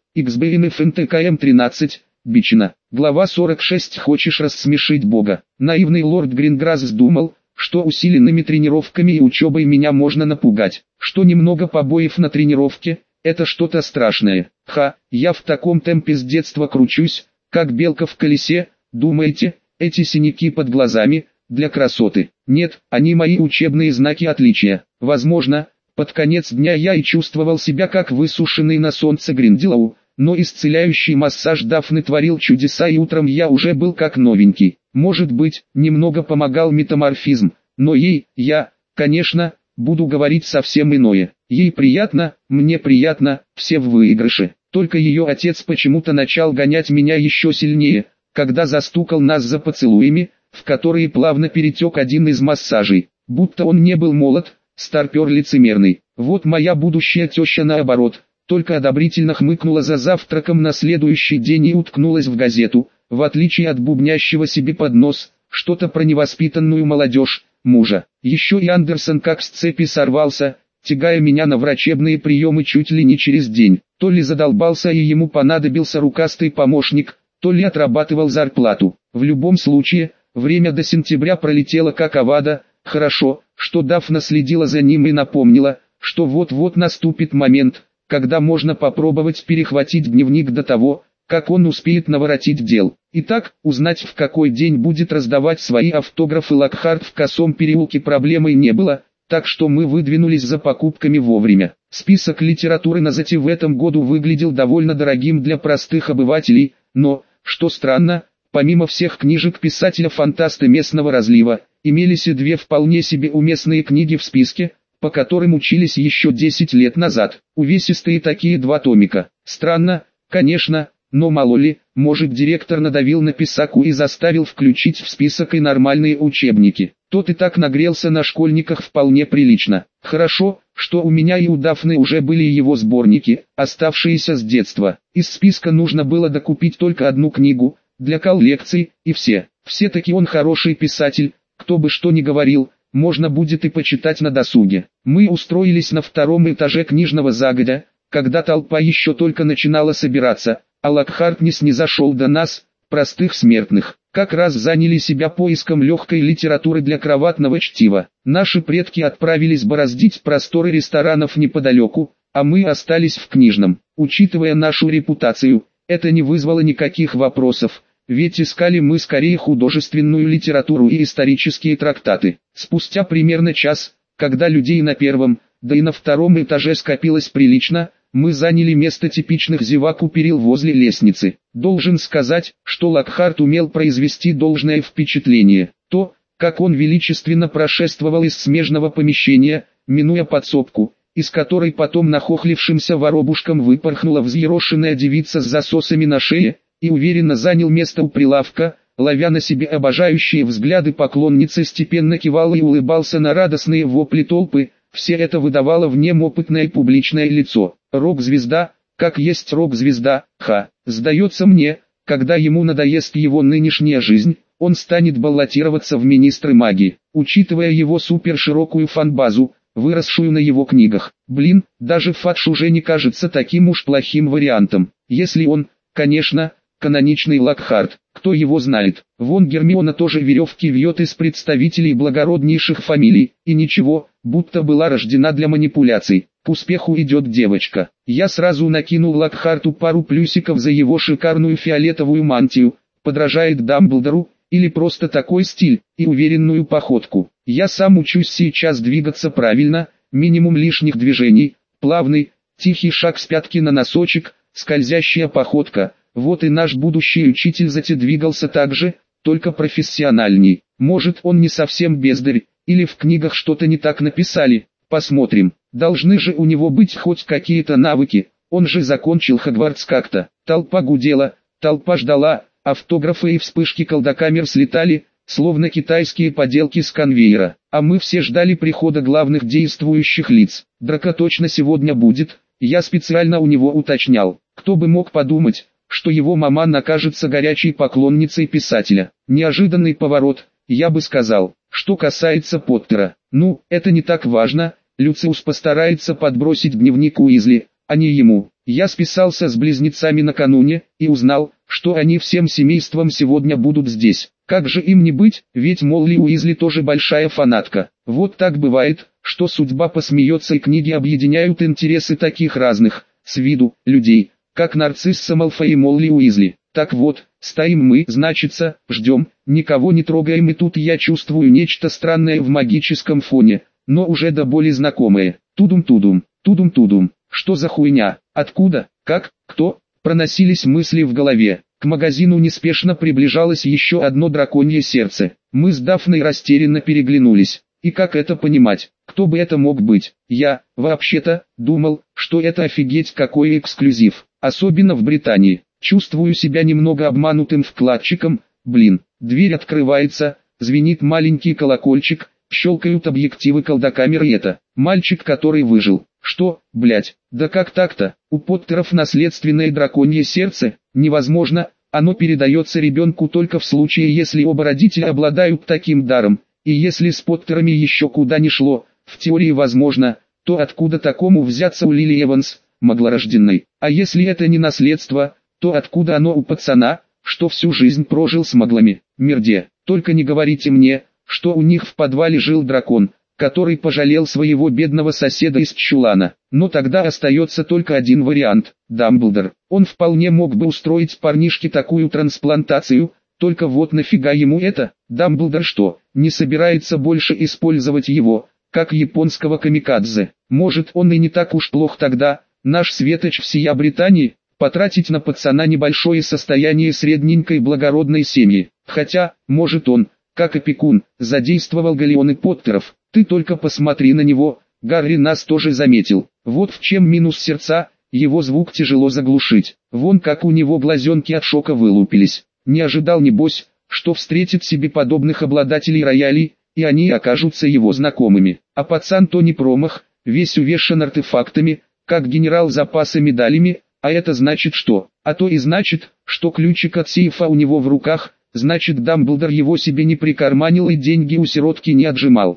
A: XBNFNTKM13, Бичина. Глава 46. Хочешь рассмешить Бога? Наивный лорд Гринграсс думал, что усиленными тренировками и учебой меня можно напугать, что немного побоев на тренировке – это что-то страшное. Я в таком темпе с детства кручусь, как белка в колесе. Думаете, эти синяки под глазами – для красоты? Нет, они мои учебные знаки отличия. Возможно, под конец дня я и чувствовал себя как высушенный на солнце Гринделоу, но исцеляющий массаж Дафны творил чудеса и утром я уже был как новенький. Может быть, немного помогал метаморфизм, но я, конечно, буду говорить совсем иное. Ей приятно, мне приятно, все в выигрыше. Только ее отец почему-то начал гонять меня еще сильнее, когда застукал нас за поцелуями, в которые плавно перетек один из массажей. Будто он не был молод, старпер лицемерный. Вот моя будущая теща наоборот, только одобрительно хмыкнула за завтраком на следующий день и уткнулась в газету, в отличие от бубнящего себе под нос, что-то про невоспитанную молодежь, мужа. Еще и Андерсон как с цепи сорвался, тягая меня на врачебные приемы чуть ли не через день. То ли задолбался и ему понадобился рукастый помощник, то ли отрабатывал зарплату. В любом случае, время до сентября пролетело как авада. Хорошо, что Дафна следила за ним и напомнила, что вот-вот наступит момент, когда можно попробовать перехватить дневник до того, как он успеет наворотить дел. Итак, узнать, в какой день будет раздавать свои автографы Локхарт в Косом переулке, проблемой не было, так что мы выдвинулись за покупками вовремя. Список литературы на Зате в этом году выглядел довольно дорогим для простых обывателей, но, что странно, помимо всех книжек писателя-фантаста местного разлива, имелись и две вполне себе уместные книги в списке, по которым учились еще 10 лет назад. Увесистые такие два томика. Странно, конечно, но мало ли, может, директор надавил на писаку и заставил включить в список и нормальные учебники. Тот и так нагрелся на школьниках вполне прилично. Хорошо, что у меня и у Дафны уже были его сборники, оставшиеся с детства. Из списка нужно было докупить только одну книгу, для коллекции, и все-таки он хороший писатель, кто бы что ни говорил, можно будет и почитать на досуге. Мы устроились на втором этаже книжного загодя, когда толпа еще только начинала собираться, а Локхарт не снизошел до нас, простых смертных. Как раз заняли себя поиском легкой литературы для кроватного чтива. Наши предки отправились бороздить просторы ресторанов неподалеку, а мы остались в книжном. Учитывая нашу репутацию, это не вызвало никаких вопросов, ведь искали мы скорее художественную литературу и исторические трактаты. Спустя примерно час, когда людей на первом, да и на втором этаже скопилось прилично, мы заняли место типичных зевак у перил возле лестницы. Должен сказать, что Локхарт умел произвести должное впечатление. То, как он величественно прошествовал из смежного помещения, минуя подсобку, из которой потом нахохлившимся воробушком выпорхнула взъерошенная девица с засосами на шее, и уверенно занял место у прилавка, ловя на себе обожающие взгляды поклонницы, степенно кивал и улыбался на радостные вопли толпы. Все это выдавало в нем опытное публичное лицо. Рок-звезда, как есть рок-звезда, Сдается мне, когда ему надоест его нынешняя жизнь, он станет баллотироваться в министры магии, учитывая его суперширокую фан-базу, выросшую на его книгах. Блин, даже Фадж уже не кажется таким уж плохим вариантом. Если он, конечно, каноничный Локхарт, кто его знает. Вон Гермиона тоже веревки вьет из представителей благороднейших фамилий, и ничего, будто была рождена для манипуляций. К успеху идет девочка. Я сразу накинул Локхарту пару плюсиков за его шикарную фиолетовую мантию, подражает Дамблдору, или просто такой стиль, и уверенную походку. Я сам учусь сейчас двигаться правильно, минимум лишних движений, плавный, тихий шаг с пятки на носочек, скользящая походка. Вот и наш будущий учитель Зате двигался так же, только профессиональней. Может, он не совсем бездарь, или в книгах что-то не так написали, посмотрим. Должны же у него быть хоть какие-то навыки, он же закончил Хогвартс как-то. Толпа гудела, толпа ждала, автографы и вспышки колдокамер слетали, словно китайские поделки с конвейера. А мы все ждали прихода главных действующих лиц. Драко точно сегодня будет, я специально у него уточнял. Кто бы мог подумать, что его маман окажется горячей поклонницей писателя. Неожиданный поворот, я бы сказал. Что касается Поттера, ну, это не так важно, Люциус постарается подбросить дневник Уизли, а не ему. Я списался с близнецами накануне, и узнал, что они всем семейством сегодня будут здесь. Как же им не быть, ведь Молли Уизли тоже большая фанатка. Вот так бывает, что судьба посмеется и книги объединяют интересы таких разных, с виду, людей, как Нарцисса Малфой и Молли Уизли. Так вот, стоим мы, значится, ждем, никого не трогаем, и тут я чувствую нечто странное в магическом фоне, но уже до боли знакомое. Тудум-тудум, тудум-тудум, что за хуйня, откуда, как, кто, проносились мысли в голове. К магазину неспешно приближалось еще одно драконье сердце. Мы с Дафной растерянно переглянулись. И как это понимать? Кто бы это мог быть? Я, вообще-то, думал, что это офигеть какой эксклюзив. Особенно в Британии. Чувствую себя немного обманутым вкладчиком. Блин, дверь открывается, звенит маленький колокольчик, щелкают объективы колдокамеры, и это мальчик, который выжил. Что, блять, да как так-то? У Поттеров наследственное драконье сердце? Невозможно, оно передается ребенку только в случае, если оба родителя обладают таким даром. И если с Поттерами еще куда ни шло, в теории возможно, то откуда такому взяться у Лили Эванс, маглорожденной? А если это не наследство, то откуда оно у пацана, что всю жизнь прожил с маглами? Мерде, только не говорите мне, что у них в подвале жил дракон, который пожалел своего бедного соседа из чулана. Но тогда остается только один вариант – Дамблдор. Он вполне мог бы устроить парнишке такую трансплантацию, только вот нафига ему это? Дамблдор что, не собирается больше использовать его, как японского камикадзе? Может, он и не так уж плох тогда, наш светоч всея Британии? Потратить на пацана небольшое состояние средненькой благородной семьи. Хотя, может он, как опекун, задействовал галеоны Поттеров. Ты только посмотри на него, Гарри нас тоже заметил. Вот в чем минус сердца, его звук тяжело заглушить. Вон как у него глазенки от шока вылупились. Не ожидал небось, что встретит себе подобных обладателей роялей, и они окажутся его знакомыми. А пацан то не промах, весь увешан артефактами, как генерал запаса медалями, а это значит что? А то и значит, что ключик от сейфа у него в руках, значит Дамблдор его себе не прикарманил и деньги у сиротки не отжимал.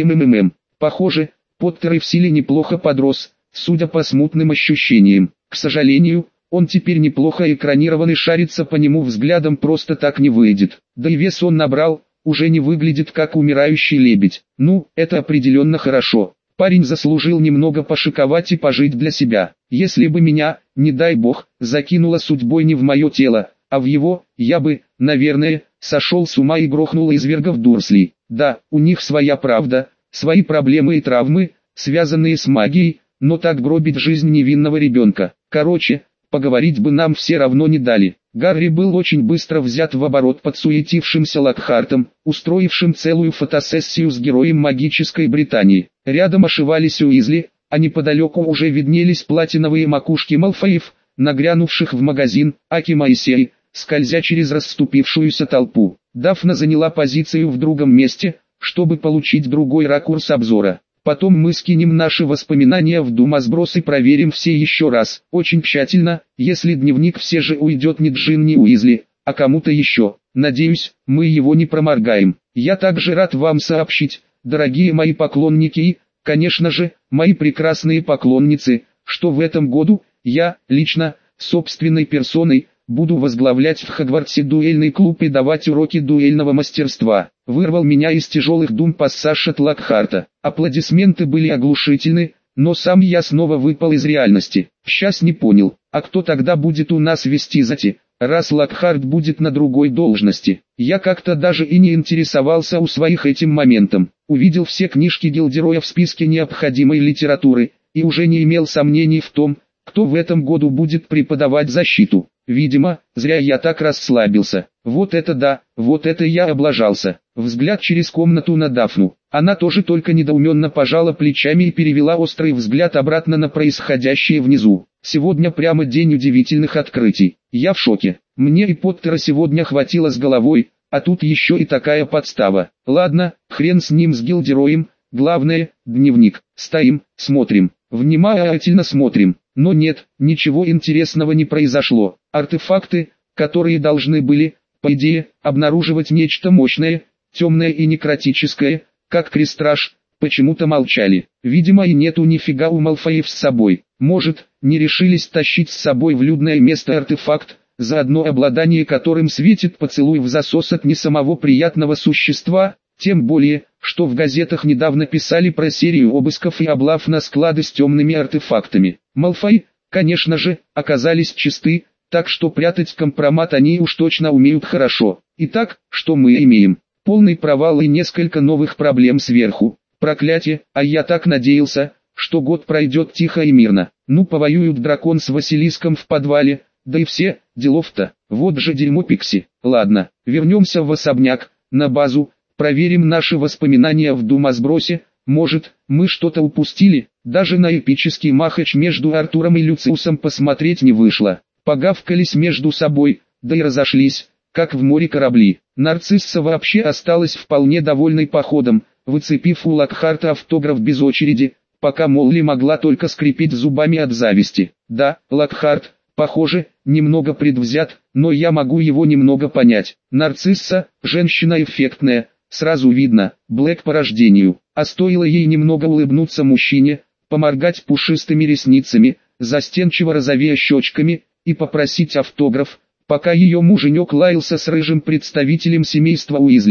A: Похоже, Поттер и в силе неплохо подрос, судя по смутным ощущениям. К сожалению, он теперь неплохо экранирован и шарится по нему взглядом просто так не выйдет. Да и вес он набрал, уже не выглядит как умирающий лебедь. Ну, это определенно хорошо. Парень заслужил немного пошиковать и пожить для себя. Если бы меня, не дай бог, закинуло судьбой не в мое тело, а в его, я бы, наверное, сошел с ума и грохнул извергов Дурслей. Да, у них своя правда, свои проблемы и травмы, связанные с магией, но так гробить жизнь невинного ребенка. Короче, поговорить бы нам все равно не дали. Гарри был очень быстро взят в оборот подсуетившимся Локхартом, устроившим целую фотосессию с героем магической Британии. Рядом ошивались Уизли, а неподалеку уже виднелись платиновые макушки Малфоев, нагрянувших в магазин, Аки Моисей, скользя через расступившуюся толпу. Дафна заняла позицию в другом месте, чтобы получить другой ракурс обзора. Потом мы скинем наши воспоминания в Думасброс и проверим все еще раз, очень тщательно, если дневник все же уйдет не Джин, не Уизли, а кому-то еще. Надеюсь, мы его не проморгаем. Я также рад вам сообщить, дорогие мои поклонники и, конечно же, мои прекрасные поклонницы, что в этом году, я, лично, собственной персоной, буду возглавлять в Хогвартсе дуэльный клуб и давать уроки дуэльного мастерства. Вырвал меня из тяжелых дум пассаж от Локхарта. Аплодисменты были оглушительны, но сам я снова выпал из реальности. Сейчас не понял, а кто тогда будет у нас вести зати, раз Локхарт будет на другой должности? Я как-то даже и не интересовался у своих этим моментом. Увидел все книжки Гилдероя в списке необходимой литературы, и уже не имел сомнений в том, кто в этом году будет преподавать защиту. Видимо, зря я так расслабился. Вот это да, вот это я облажался. Взгляд через комнату на Дафну. Она тоже только недоуменно пожала плечами и перевела острый взгляд обратно на происходящее внизу. Сегодня прямо день удивительных открытий. Я в шоке. Мне и Поттера сегодня хватило с головой, а тут еще и такая подстава. Ладно, хрен с ним, с Гилдероем. Главное, дневник. Стоим, смотрим. Внимательно смотрим. Но нет, ничего интересного не произошло. Артефакты, которые должны были, по идее, обнаруживать нечто мощное, темное и некротическое, как крестраж, почему-то молчали. Видимо и нету нифига у Малфоев с собой. Может, не решились тащить с собой в людное место артефакт, за одно обладание которым светит поцелуй в засос от не самого приятного существа, тем более, что в газетах недавно писали про серию обысков и облав на склады с темными артефактами. Малфой, конечно же, оказались чисты, так что прятать компромат они уж точно умеют хорошо. Итак, что мы имеем? Полный провал и несколько новых проблем сверху. Проклятие, а я так надеялся, что год пройдет тихо и мирно. Ну повоюют дракон с Василиском в подвале, да и все, делов-то. Вот же дерьмо Пикси. Ладно, вернемся в особняк, на базу. Проверим наши воспоминания в Думасбросе, может, мы что-то упустили, даже на эпический махач между Артуром и Люциусом посмотреть не вышло. Погавкались между собой, да и разошлись, как в море корабли. Нарцисса вообще осталась вполне довольной походом, выцепив у Локхарта автограф без очереди, пока Молли могла только скрипеть зубами от зависти. Да, Локхарт, похоже, немного предвзят, но я могу его немного понять. Нарцисса, женщина эффектная. Сразу видно, Блэк по рождению, а стоило ей немного улыбнуться мужчине, поморгать пушистыми ресницами, застенчиво розовея щечками, и попросить автограф, пока ее муженек лаялся с рыжим представителем семейства Уизли,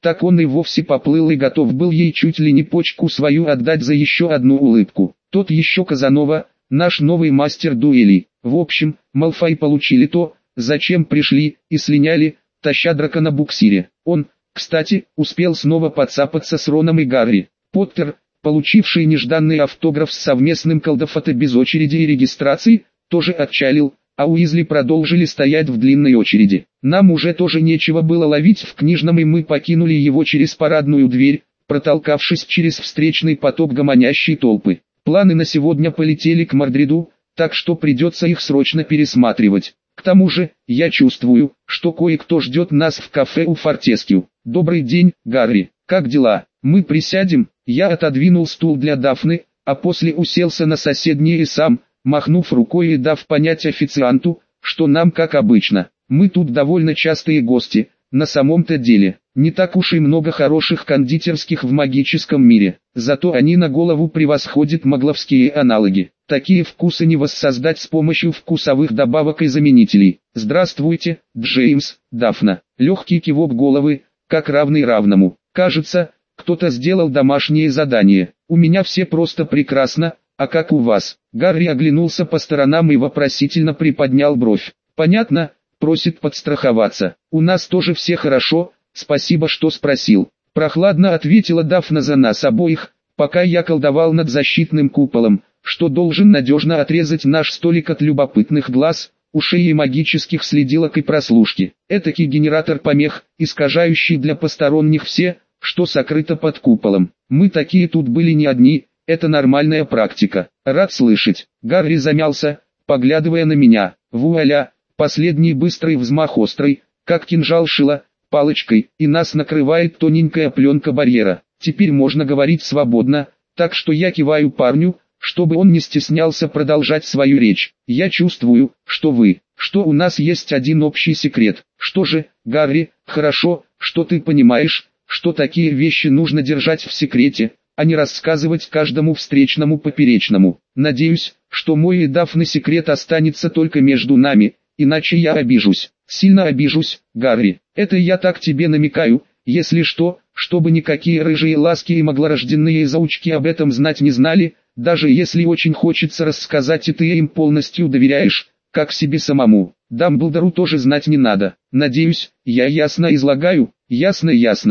A: так он и вовсе поплыл и готов был ей чуть ли не почку свою отдать за еще одну улыбку. Тот еще Казанова, наш новый мастер дуэли. В общем, Малфой получили то, зачем пришли, и слиняли, таща Драка на буксире. Он, кстати, успел снова подцапаться с Роном и Гарри. Поттер, получивший нежданный автограф с совместным колдофото без очереди и регистрации, тоже отчалил, а Уизли продолжили стоять в длинной очереди. Нам уже тоже нечего было ловить в книжном, и мы покинули его через парадную дверь, протолкавшись через встречный поток гомонящей толпы. Планы на сегодня полетели к Мордреду, так что придется их срочно пересматривать. К тому же, я чувствую, что кое-кто ждет нас в кафе у Фортескью. Добрый день, Гарри, как дела? Мы присядем? Я отодвинул стул для Дафны, а после уселся на соседний и сам, махнув рукой и дав понять официанту, что нам как обычно. Мы тут довольно частые гости, на самом-то деле, не так уж и много хороших кондитерских в магическом мире, зато они на голову превосходят магловские аналоги. Такие вкусы не воссоздать с помощью вкусовых добавок и заменителей. Здравствуйте, Джеймс, Дафна. Легкий кивок головы, как равный равному. Кажется, кто-то сделал домашнее задание. У меня все просто прекрасно, а как у вас? Гарри оглянулся по сторонам и вопросительно приподнял бровь. Понятно, просит подстраховаться. У нас тоже все хорошо, спасибо, что спросил. Прохладно ответила Дафна за нас обоих, пока я колдовал над защитным куполом, что должен надежно отрезать наш столик от любопытных глаз, ушей и магических следилок и прослушки. Этакий генератор помех, искажающий для посторонних все, что сокрыто под куполом. Мы такие тут были не одни, это нормальная практика. Рад слышать. Гарри замялся, поглядывая на меня. Вуаля, последний быстрый взмах острый, как кинжал шила, палочкой, и нас накрывает тоненькая пленка барьера. Теперь можно говорить свободно, так что я киваю парню, чтобы он не стеснялся продолжать свою речь. Я чувствую, что у нас есть один общий секрет. Что же, Гарри, хорошо, что ты понимаешь, что такие вещи нужно держать в секрете, а не рассказывать каждому встречному поперечному. Надеюсь, что мой и Дафны секрет останется только между нами, иначе я обижусь. Сильно обижусь, Гарри. Это я так тебе намекаю, если что, чтобы никакие рыжие ласки и маглорожденные заучки об этом знать не знали, даже если очень хочется рассказать и ты им полностью доверяешь, как себе самому. Дамблдору тоже знать не надо. Надеюсь, я ясно излагаю? Ясно.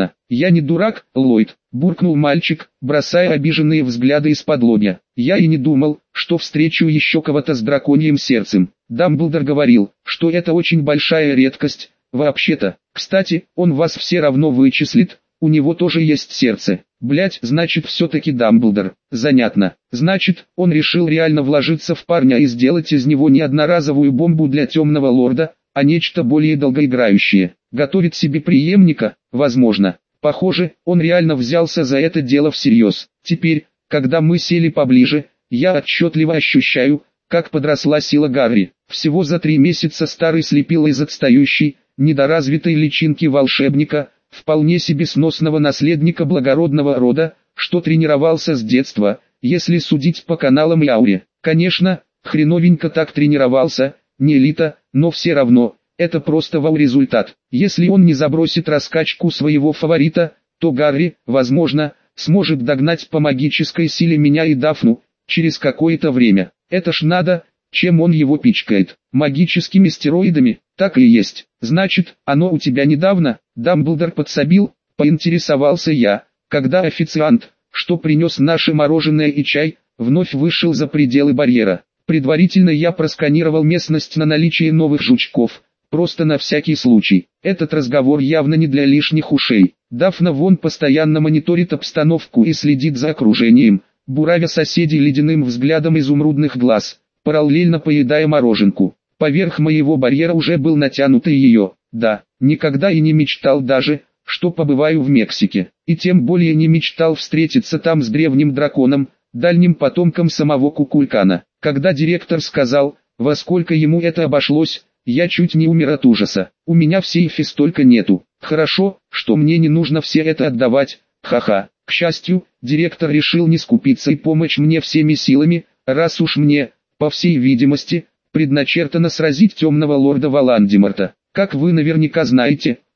A: Я не дурак, Ллойд, буркнул мальчик, бросая обиженные взгляды из-под лобья. Я и не думал, что встречу еще кого-то с драконьим сердцем. Дамблдор говорил, что это очень большая редкость, вообще-то. Кстати, он вас все равно вычислит, у него тоже есть сердце. Блять, значит все-таки Дамблдор. Занятно. Значит, он решил реально вложиться в парня и сделать из него не одноразовую бомбу для темного лорда, а нечто более долгоиграющее. Готовит себе преемника, возможно. Похоже, он реально взялся за это дело всерьез. Теперь, когда мы сели поближе, я отчетливо ощущаю, как подросла сила Гарри. Всего за 3 месяца старый слепил из отстающей, недоразвитой личинки волшебника, вполне себе сносного наследника благородного рода, что тренировался с детства, если судить по каналам и ауре. Конечно, хреновенько так тренировался, не элита, но все равно, это просто вау-результат. Если он не забросит раскачку своего фаворита, то Гарри, возможно, сможет догнать по магической силе меня и Дафну, через какое-то время. Это ж надо, чем он его пичкает. Магическими стероидами, так и есть. Значит, оно у тебя недавно? Дамблдор подсобил, поинтересовался я, когда официант, что принес наше мороженое и чай, вновь вышел за пределы барьера. Предварительно я просканировал местность на наличие новых жучков, просто на всякий случай. Этот разговор явно не для лишних ушей. Дафна вон постоянно мониторит обстановку и следит за окружением, буравя соседей ледяным взглядом изумрудных глаз, параллельно поедая мороженку. Поверх моего барьера уже был натянут и ее. Да, никогда и не мечтал даже, что побываю в Мексике. И тем более не мечтал встретиться там с древним драконом, дальним потомком самого Кукулькана. Когда директор сказал, во сколько ему это обошлось, я чуть не умер от ужаса. У меня в сейфе столько нету. Хорошо, что мне не нужно все это отдавать, ха-ха. К счастью, директор решил не скупиться и помочь мне всеми силами, раз уж мне, по всей видимости, предначертано сразить темного лорда Волан-де-Морта. Как вы наверняка знаете,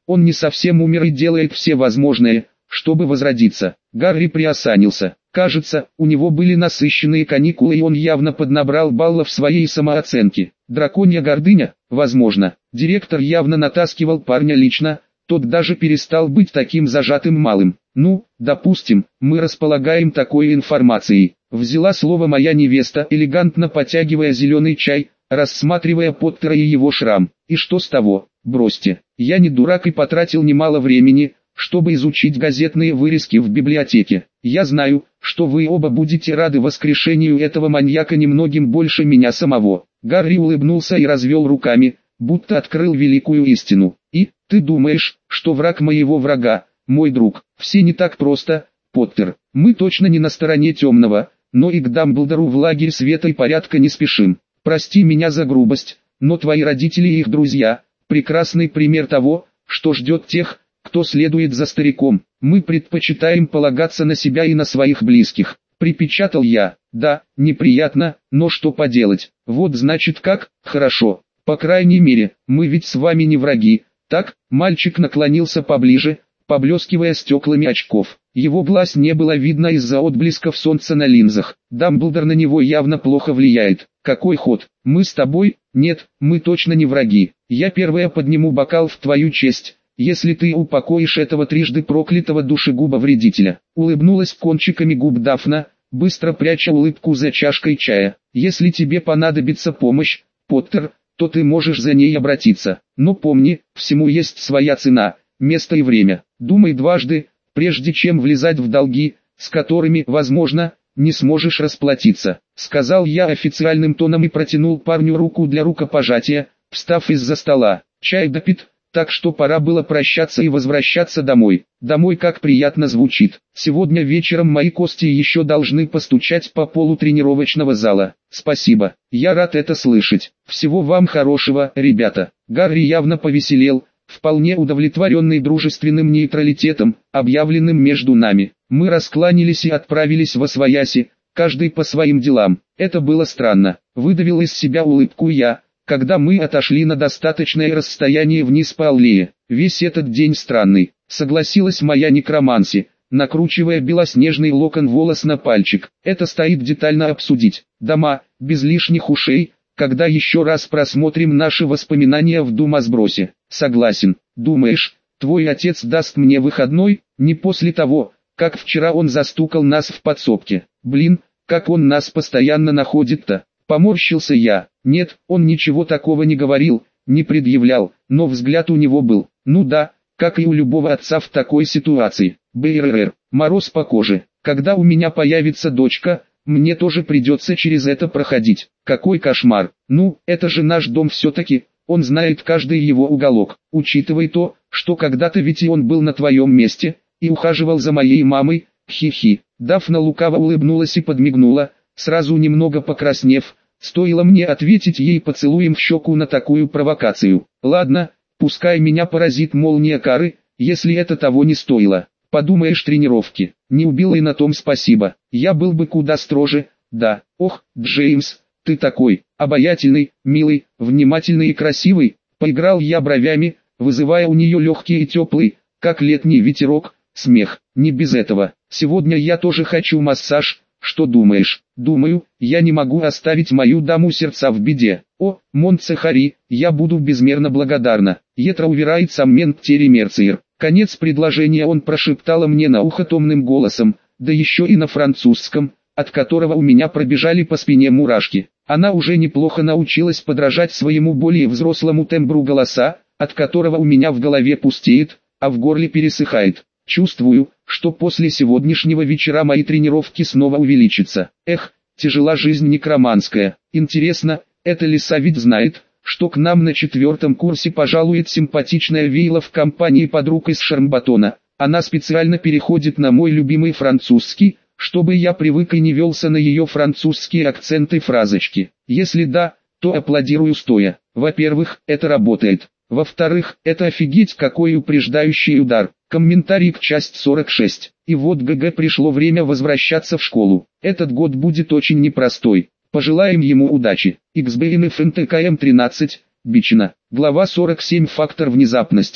A: Он не совсем умер и делает все возможное, чтобы возродиться. Гарри приосанился. Кажется, у него были насыщенные каникулы и он явно поднабрал баллов своей самооценки. Драконья гордыня, возможно. Директор явно натаскивал парня лично, тот даже перестал быть таким зажатым малым. Ну, допустим, мы располагаем такой информацией. Взяла слово моя невеста, элегантно потягивая зеленый чай, рассматривая Поттера и его шрам. И что с того? Бросьте. Я не дурак и потратил немало времени, чтобы изучить газетные вырезки в библиотеке. Я знаю, что вы оба будете рады воскрешению этого маньяка немногим больше меня самого. Гарри улыбнулся и развел руками, будто открыл великую истину. И, ты думаешь, что враг моего врага, мой друг? Все не так просто, Поттер. Мы точно не на стороне темного, но и к Дамблдору в лагерь света и порядка не спешим. Прости меня за грубость, но твои родители и их друзья – прекрасный пример того, что ждет тех, кто следует за стариком. Мы предпочитаем полагаться на себя и на своих близких. Припечатал я. Да, неприятно, но что поделать. Вот значит как, хорошо. По крайней мере, мы ведь с вами не враги. Так, мальчик наклонился поближе, поблескивая стеклами очков. Его глаз не было видно из-за отблесков солнца на линзах. Дамблдор на него явно плохо влияет. Какой ход? Мы с тобой? Нет, мы точно не враги. Я первая подниму бокал в твою честь, если ты упокоишь этого трижды проклятого душегуба-вредителя. Улыбнулась кончиками губ Дафна, быстро пряча улыбку за чашкой чая. Если тебе понадобится помощь, Поттер, то ты можешь за ней обратиться. Но помни, всему есть своя цена, место и время. Думай дважды, прежде чем влезать в долги, с которыми, возможно, не сможешь расплатиться. Сказал я официальным тоном и протянул парню руку для рукопожатия, встав из-за стола. Чай допит, так что пора было прощаться и возвращаться домой. Домой как приятно звучит. Сегодня вечером мои кости еще должны постучать по полу тренировочного зала. Спасибо, я рад это слышать. Всего вам хорошего, ребята. Гарри явно повеселел, вполне удовлетворенный дружественным нейтралитетом, объявленным между нами. Мы раскланялись и отправились восвояси, каждый по своим делам. Это было странно. Выдавил из себя улыбку я, когда мы отошли на достаточное расстояние вниз по аллее. Весь этот день странный, согласилась моя некроманси, накручивая белоснежный локон волос на пальчик. Это стоит детально обсудить. Дома, без лишних ушей, когда еще раз просмотрим наши воспоминания в Думасбросе. Согласен. Думаешь, твой отец даст мне выходной? Не после того, как вчера он застукал нас в подсобке. Блин, как он нас постоянно находит-то. Поморщился я. Нет, он ничего такого не говорил, не предъявлял, но взгляд у него был. Ну да, как и у любого отца в такой ситуации. БРР, мороз по коже. Когда у меня появится дочка, мне тоже придется через это проходить. Какой кошмар. Ну, это же наш дом все-таки, он знает каждый его уголок. Учитывай то, что когда-то ведь и он был на твоем месте, и ухаживал за моей мамой, хи-хи. Дафна лукаво улыбнулась и подмигнула, сразу немного покраснев. Стоило мне ответить ей поцелуем в щеку на такую провокацию. Ладно, пускай меня поразит молния кары, если это того не стоило. Подумаешь, тренировки. Не убила и на том спасибо. Я был бы куда строже, да. Ох, Джеймс, ты такой, обаятельный, милый, внимательный и красивый. Поиграл я бровями, вызывая у нее легкий и теплый, как летний ветерок, смех. Не без этого. Сегодня я тоже хочу массаж. Что думаешь? Думаю, я не могу оставить мою даму сердца в беде. О, Монтсехари, я буду безмерно благодарна. Етра уверяет саммент теремерциер. Конец предложения он прошептала мне на ухо томным голосом, да еще и на французском, от которого у меня пробежали по спине мурашки. Она уже неплохо научилась подражать своему более взрослому тембру голоса, от которого у меня в голове пустеет, а в горле пересыхает. Чувствую, что после сегодняшнего вечера мои тренировки снова увеличатся. Эх, тяжела жизнь некроманская. Интересно, эта лиса ведь знает, что к нам на 4-м курсе пожалует симпатичная Вейла в компании подруг из Шармбатона. Она специально переходит на мой любимый французский, чтобы я привык и не велся на ее французские акценты и фразочки. Если да, то аплодирую стоя. Во-первых, это работает. Во-вторых, это офигеть какой упреждающий удар. Комментарий к часть 46. И вот ГГ пришло время возвращаться в школу. Этот год будет очень непростой. Пожелаем ему удачи. XBNF NTKM 13, Бичина. Глава 47. Фактор внезапности.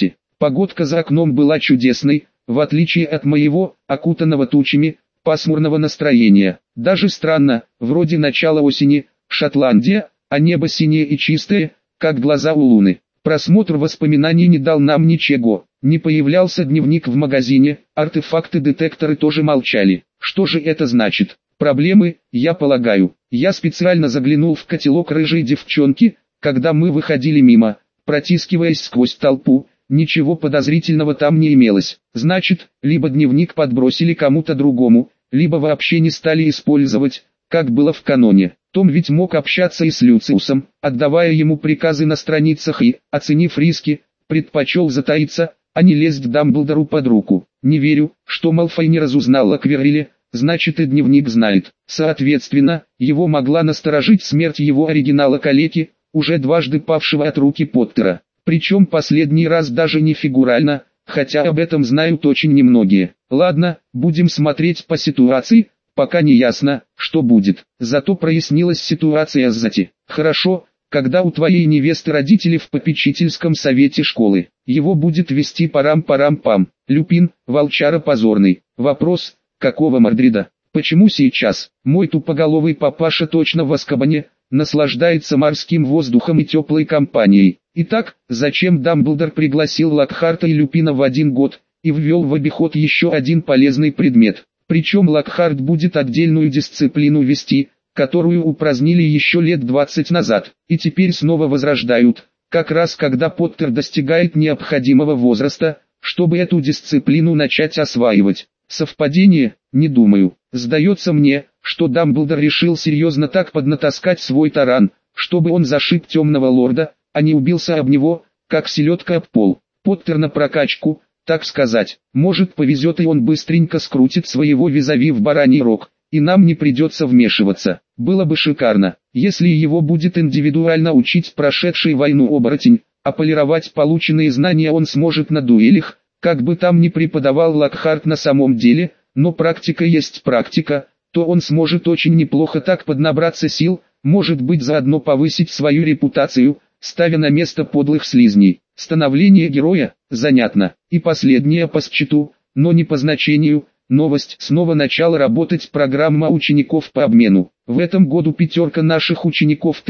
A: Погодка за окном была чудесной, в отличие от моего, окутанного тучами, пасмурного настроения. Даже странно, вроде начала осени, Шотландия, а небо синее и чистое, как глаза у луны. Просмотр воспоминаний не дал нам ничего. Не появлялся дневник в магазине, артефакты-детекторы тоже молчали. Что же это значит? Проблемы, я полагаю. Я специально заглянул в котелок рыжей девчонки, когда мы выходили мимо, протискиваясь сквозь толпу. Ничего подозрительного там не имелось. Значит, либо дневник подбросили кому-то другому, либо вообще не стали использовать, как было в каноне. Том ведь мог общаться и с Люциусом, отдавая ему приказы на страницах и, оценив риски, предпочел затаиться, а не лезть Дамблдору под руку. Не верю, что Малфой не разузнал о Квирреле, значит и дневник знает. Соответственно, его могла насторожить смерть его оригинала-калеки, уже дважды павшего от руки Поттера. Причем последний раз даже не фигурально, хотя об этом знают очень немногие. Ладно, будем смотреть по ситуации, пока не ясно, что будет. Зато прояснилась ситуация с Зати. Хорошо, когда у твоей невесты родители в попечительском совете школы. Его будет вести парам-парам-пам. Люпин, волчара позорный. Вопрос, какого Мордрида? Почему сейчас? Мой тупоголовый папаша точно в Азкабане, наслаждается морским воздухом и теплой компанией. Итак, зачем Дамблдор пригласил Локхарта и Люпина в один год, и ввел в обиход еще один полезный предмет? Причем Локхарт будет отдельную дисциплину вести, которую упразднили еще лет 20 назад, и теперь снова возрождают, как раз когда Поттер достигает необходимого возраста, чтобы эту дисциплину начать осваивать. Совпадение? Не думаю. Сдается мне, что Дамблдор решил серьезно так поднатаскать свой таран, чтобы он зашиб темного лорда, а не убился об него, как селедка об пол. Поттер на прокачку, так сказать. Может повезет и он быстренько скрутит своего визави в бараний рог, и нам не придется вмешиваться. Было бы шикарно, если его будет индивидуально учить прошедший войну оборотень, а полировать полученные знания он сможет на дуэлях, как бы там ни преподавал Локхарт на самом деле, но практика есть практика, то он сможет очень неплохо так поднабраться сил, может быть заодно повысить свою репутацию, ставя на место подлых слизней. Становление героя, занятно, и последнее по счету, но не по значению, новость. Снова начала работать программа учеников по обмену. В этом году 5 наших учеников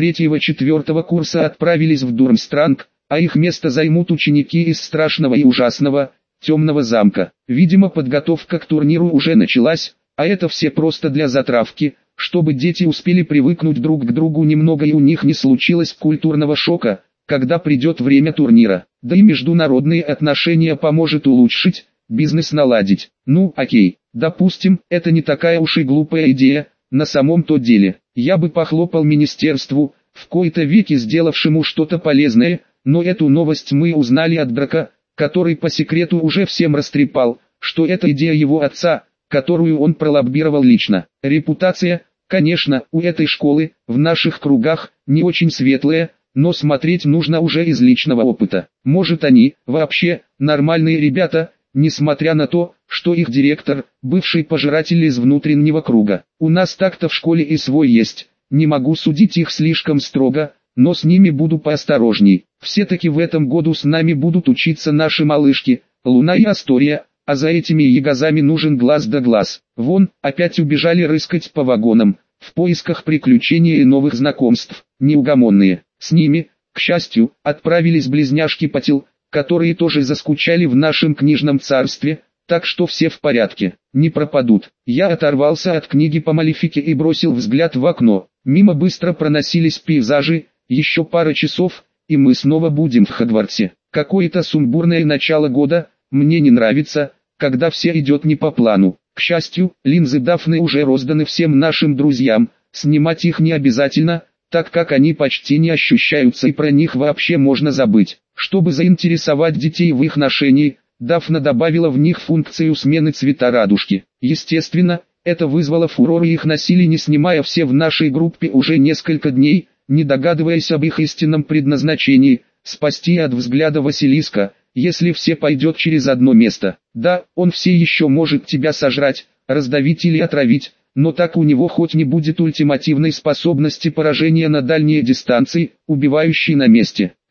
A: 3-4 курса отправились в Дурмстранг, а их место займут ученики из страшного и ужасного, темного замка. Видимо, подготовка к турниру уже началась, а это все просто для затравки, чтобы дети успели привыкнуть друг к другу немного и у них не случилось культурного шока, когда придет время турнира. Да и международные отношения поможет улучшить, бизнес наладить. Ну, окей, допустим, это не такая уж и глупая идея, на самом-то деле. Я бы похлопал министерству, в кои-то веки сделавшему что-то полезное, но эту новость мы узнали от Драка, который по секрету уже всем растрепал, что это идея его отца, которую он пролоббировал лично. Репутация, конечно, у этой школы, в наших кругах, не очень светлая, но смотреть нужно уже из личного опыта. Может они, вообще, нормальные ребята, несмотря на то, что их директор, бывший пожиратель из внутреннего круга. У нас так-то в школе и свой есть, не могу судить их слишком строго, но с ними буду поосторожней. Все-таки в этом году с нами будут учиться наши малышки, Луна и Астория, а за этими ягозами нужен глаз да глаз. Вон, опять убежали рыскать по вагонам, в поисках приключений и новых знакомств, неугомонные. С ними, к счастью, отправились близняшки Патил, которые тоже заскучали в нашем книжном царстве, так что все в порядке, не пропадут. Я оторвался от книги по Малефике и бросил взгляд в окно. Мимо быстро проносились пейзажи, еще пара часов, и мы снова будем в Хогвартсе. Какое-то сумбурное начало года, мне не нравится, когда все идет не по плану. К счастью, линзы Дафны уже розданы всем нашим друзьям, снимать их не обязательно, так как они почти не ощущаются и про них вообще можно забыть. Чтобы заинтересовать детей в их ношении, Дафна добавила в них функцию смены цвета радужки. Естественно, это вызвало фурор и их носили не снимая все в нашей группе уже несколько дней, не догадываясь об их истинном предназначении – спасти от взгляда Василиска, если все пойдет через одно место. Да, он все еще может тебя сожрать, раздавить или отравить, но так у него хоть не будет ультимативной способности поражения на дальние дистанции, убивающей на месте.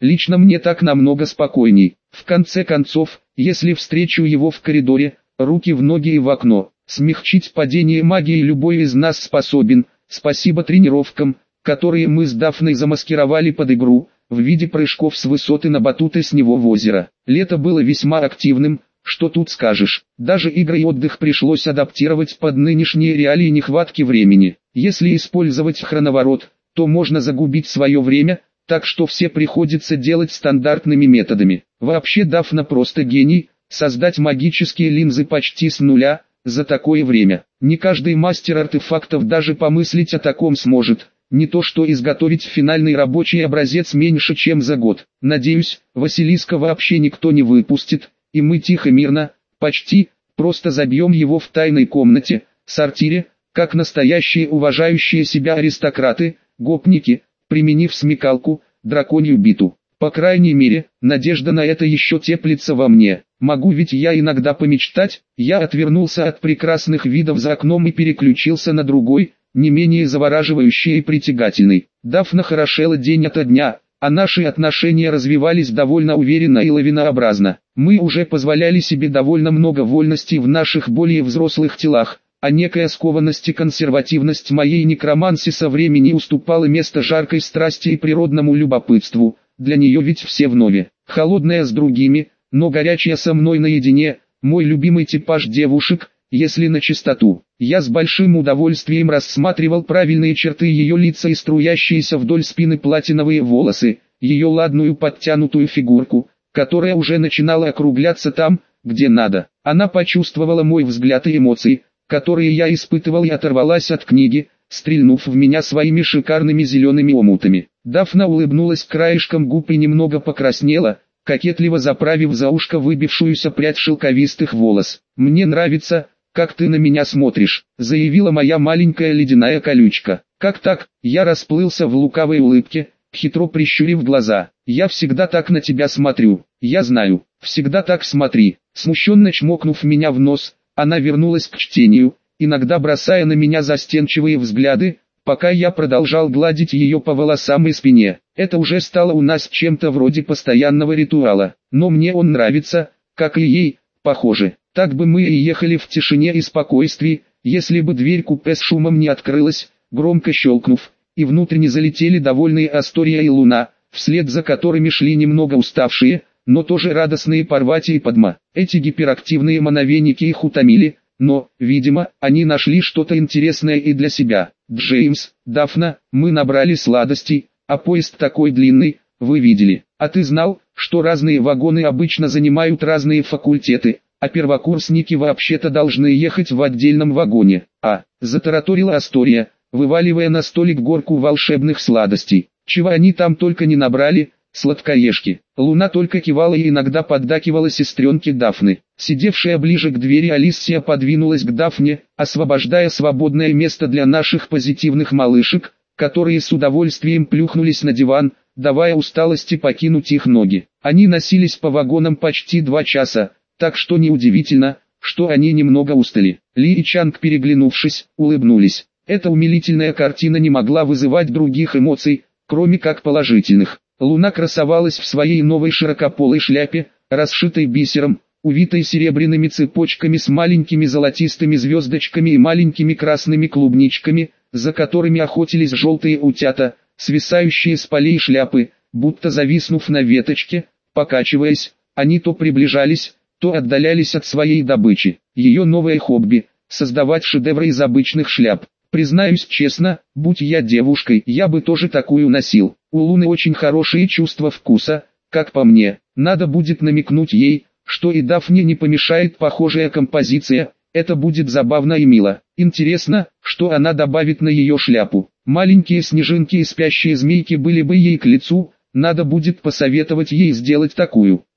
A: Лично мне так намного спокойней. В конце концов, если встречу его в коридоре, руки в ноги и в окно. Смягчить падение магии любой из нас способен, спасибо тренировкам, которые мы с Дафной замаскировали под игру, в виде прыжков с высоты на батуты с него в озеро. Лето было весьма активным, что тут скажешь. Даже игры и отдых пришлось адаптировать под нынешние реалии нехватки времени. Если использовать хроноворот, то можно загубить свое время, так что все приходится делать стандартными методами. Вообще Дафна просто гений, создать магические линзы почти с нуля, за такое время. Не каждый мастер артефактов даже помыслить о таком сможет, не то что изготовить финальный рабочий образец меньше чем за год. Надеюсь, Василиска вообще никто не выпустит, и мы тихо-мирно, почти, просто забьем его в тайной комнате, сортире, как настоящие уважающие себя аристократы, гопники, применив смекалку, драконью биту. По крайней мере, надежда на это еще теплится во мне. Могу ведь я иногда помечтать. Я отвернулся от прекрасных видов за окном и переключился на другой, не менее завораживающий и притягательный. Дафна хорошела день ото дня, а наши отношения развивались довольно уверенно и лавинообразно. Мы уже позволяли себе довольно много вольностей в наших более взрослых телах, а некая скованность и консервативность моей некроманси со времени уступала место жаркой страсти и природному любопытству. Для нее ведь все вновь. Холодная с другими, но горячая со мной наедине, мой любимый типаж девушек, если на чистоту. Я с большим удовольствием рассматривал правильные черты ее лица и струящиеся вдоль спины платиновые волосы, ее ладную подтянутую фигурку, которая уже начинала округляться там, где надо. Она почувствовала мой взгляд и эмоции, которые я испытывал, и оторвалась от книги, стрельнув в меня своими шикарными зелеными омутами. Дафна улыбнулась краешком губ и немного покраснела, кокетливо заправив за ушко выбившуюся прядь шелковистых волос. «Мне нравится, как ты на меня смотришь», — заявила моя маленькая ледяная колючка. «Как так?» — я расплылся в лукавой улыбке, хитро прищурив глаза. «Я всегда так на тебя смотрю». «Я знаю, всегда так смотри». Смущенно чмокнув меня в нос, она вернулась к чтению, иногда бросая на меня застенчивые взгляды, пока я продолжал гладить ее по волосам и спине. Это уже стало у нас чем-то вроде постоянного ритуала, но мне он нравится, как и ей, похоже. Так бы мы и ехали в тишине и спокойствии, если бы дверь купе с шумом не открылась, громко щелкнув, и внутрь не залетели довольные Астория и Луна, вслед за которыми шли немного уставшие, но тоже радостные Парвати и Падма. Эти гиперактивные мановеники их утомили, но, видимо, они нашли что-то интересное и для себя. «Джеймс, Дафна, мы набрали сладостей, а поезд такой длинный, вы видели. А ты знал, что разные вагоны обычно занимают разные факультеты, а первокурсники вообще-то должны ехать в отдельном вагоне?» Затараторила Астория, вываливая на столик горку волшебных сладостей. «Чего они там только не набрали, сладкоежки». Луна только кивала и иногда поддакивала сестренке Дафны. Сидевшая ближе к двери Алиссия подвинулась к Дафне, освобождая свободное место для наших позитивных малышек, которые с удовольствием плюхнулись на диван, давая усталости покинуть их ноги. Они носились по вагонам почти 2 часа, так что неудивительно, что они немного устали. Ли и Чанг, переглянувшись, улыбнулись. Эта умилительная картина не могла вызывать других эмоций, кроме как положительных. Луна красовалась в своей новой широкополой шляпе, расшитой бисером, увитой серебряными цепочками с маленькими золотистыми звездочками и маленькими красными клубничками, за которыми охотились желтые утята, свисающие с полей шляпы, будто зависнув на веточке, покачиваясь, они то приближались, то отдалялись от своей добычи. Ее новое хобби – создавать шедевры из обычных шляп. Признаюсь честно, будь я девушкой, я бы тоже такую носил. У Луны очень хорошие чувства вкуса, как по мне. Надо будет намекнуть ей, что и Дафне не помешает похожая композиция, это будет забавно и мило. Интересно, что она добавит на ее шляпу. Маленькие снежинки и спящие змейки были бы ей к лицу, надо будет посоветовать ей сделать такую.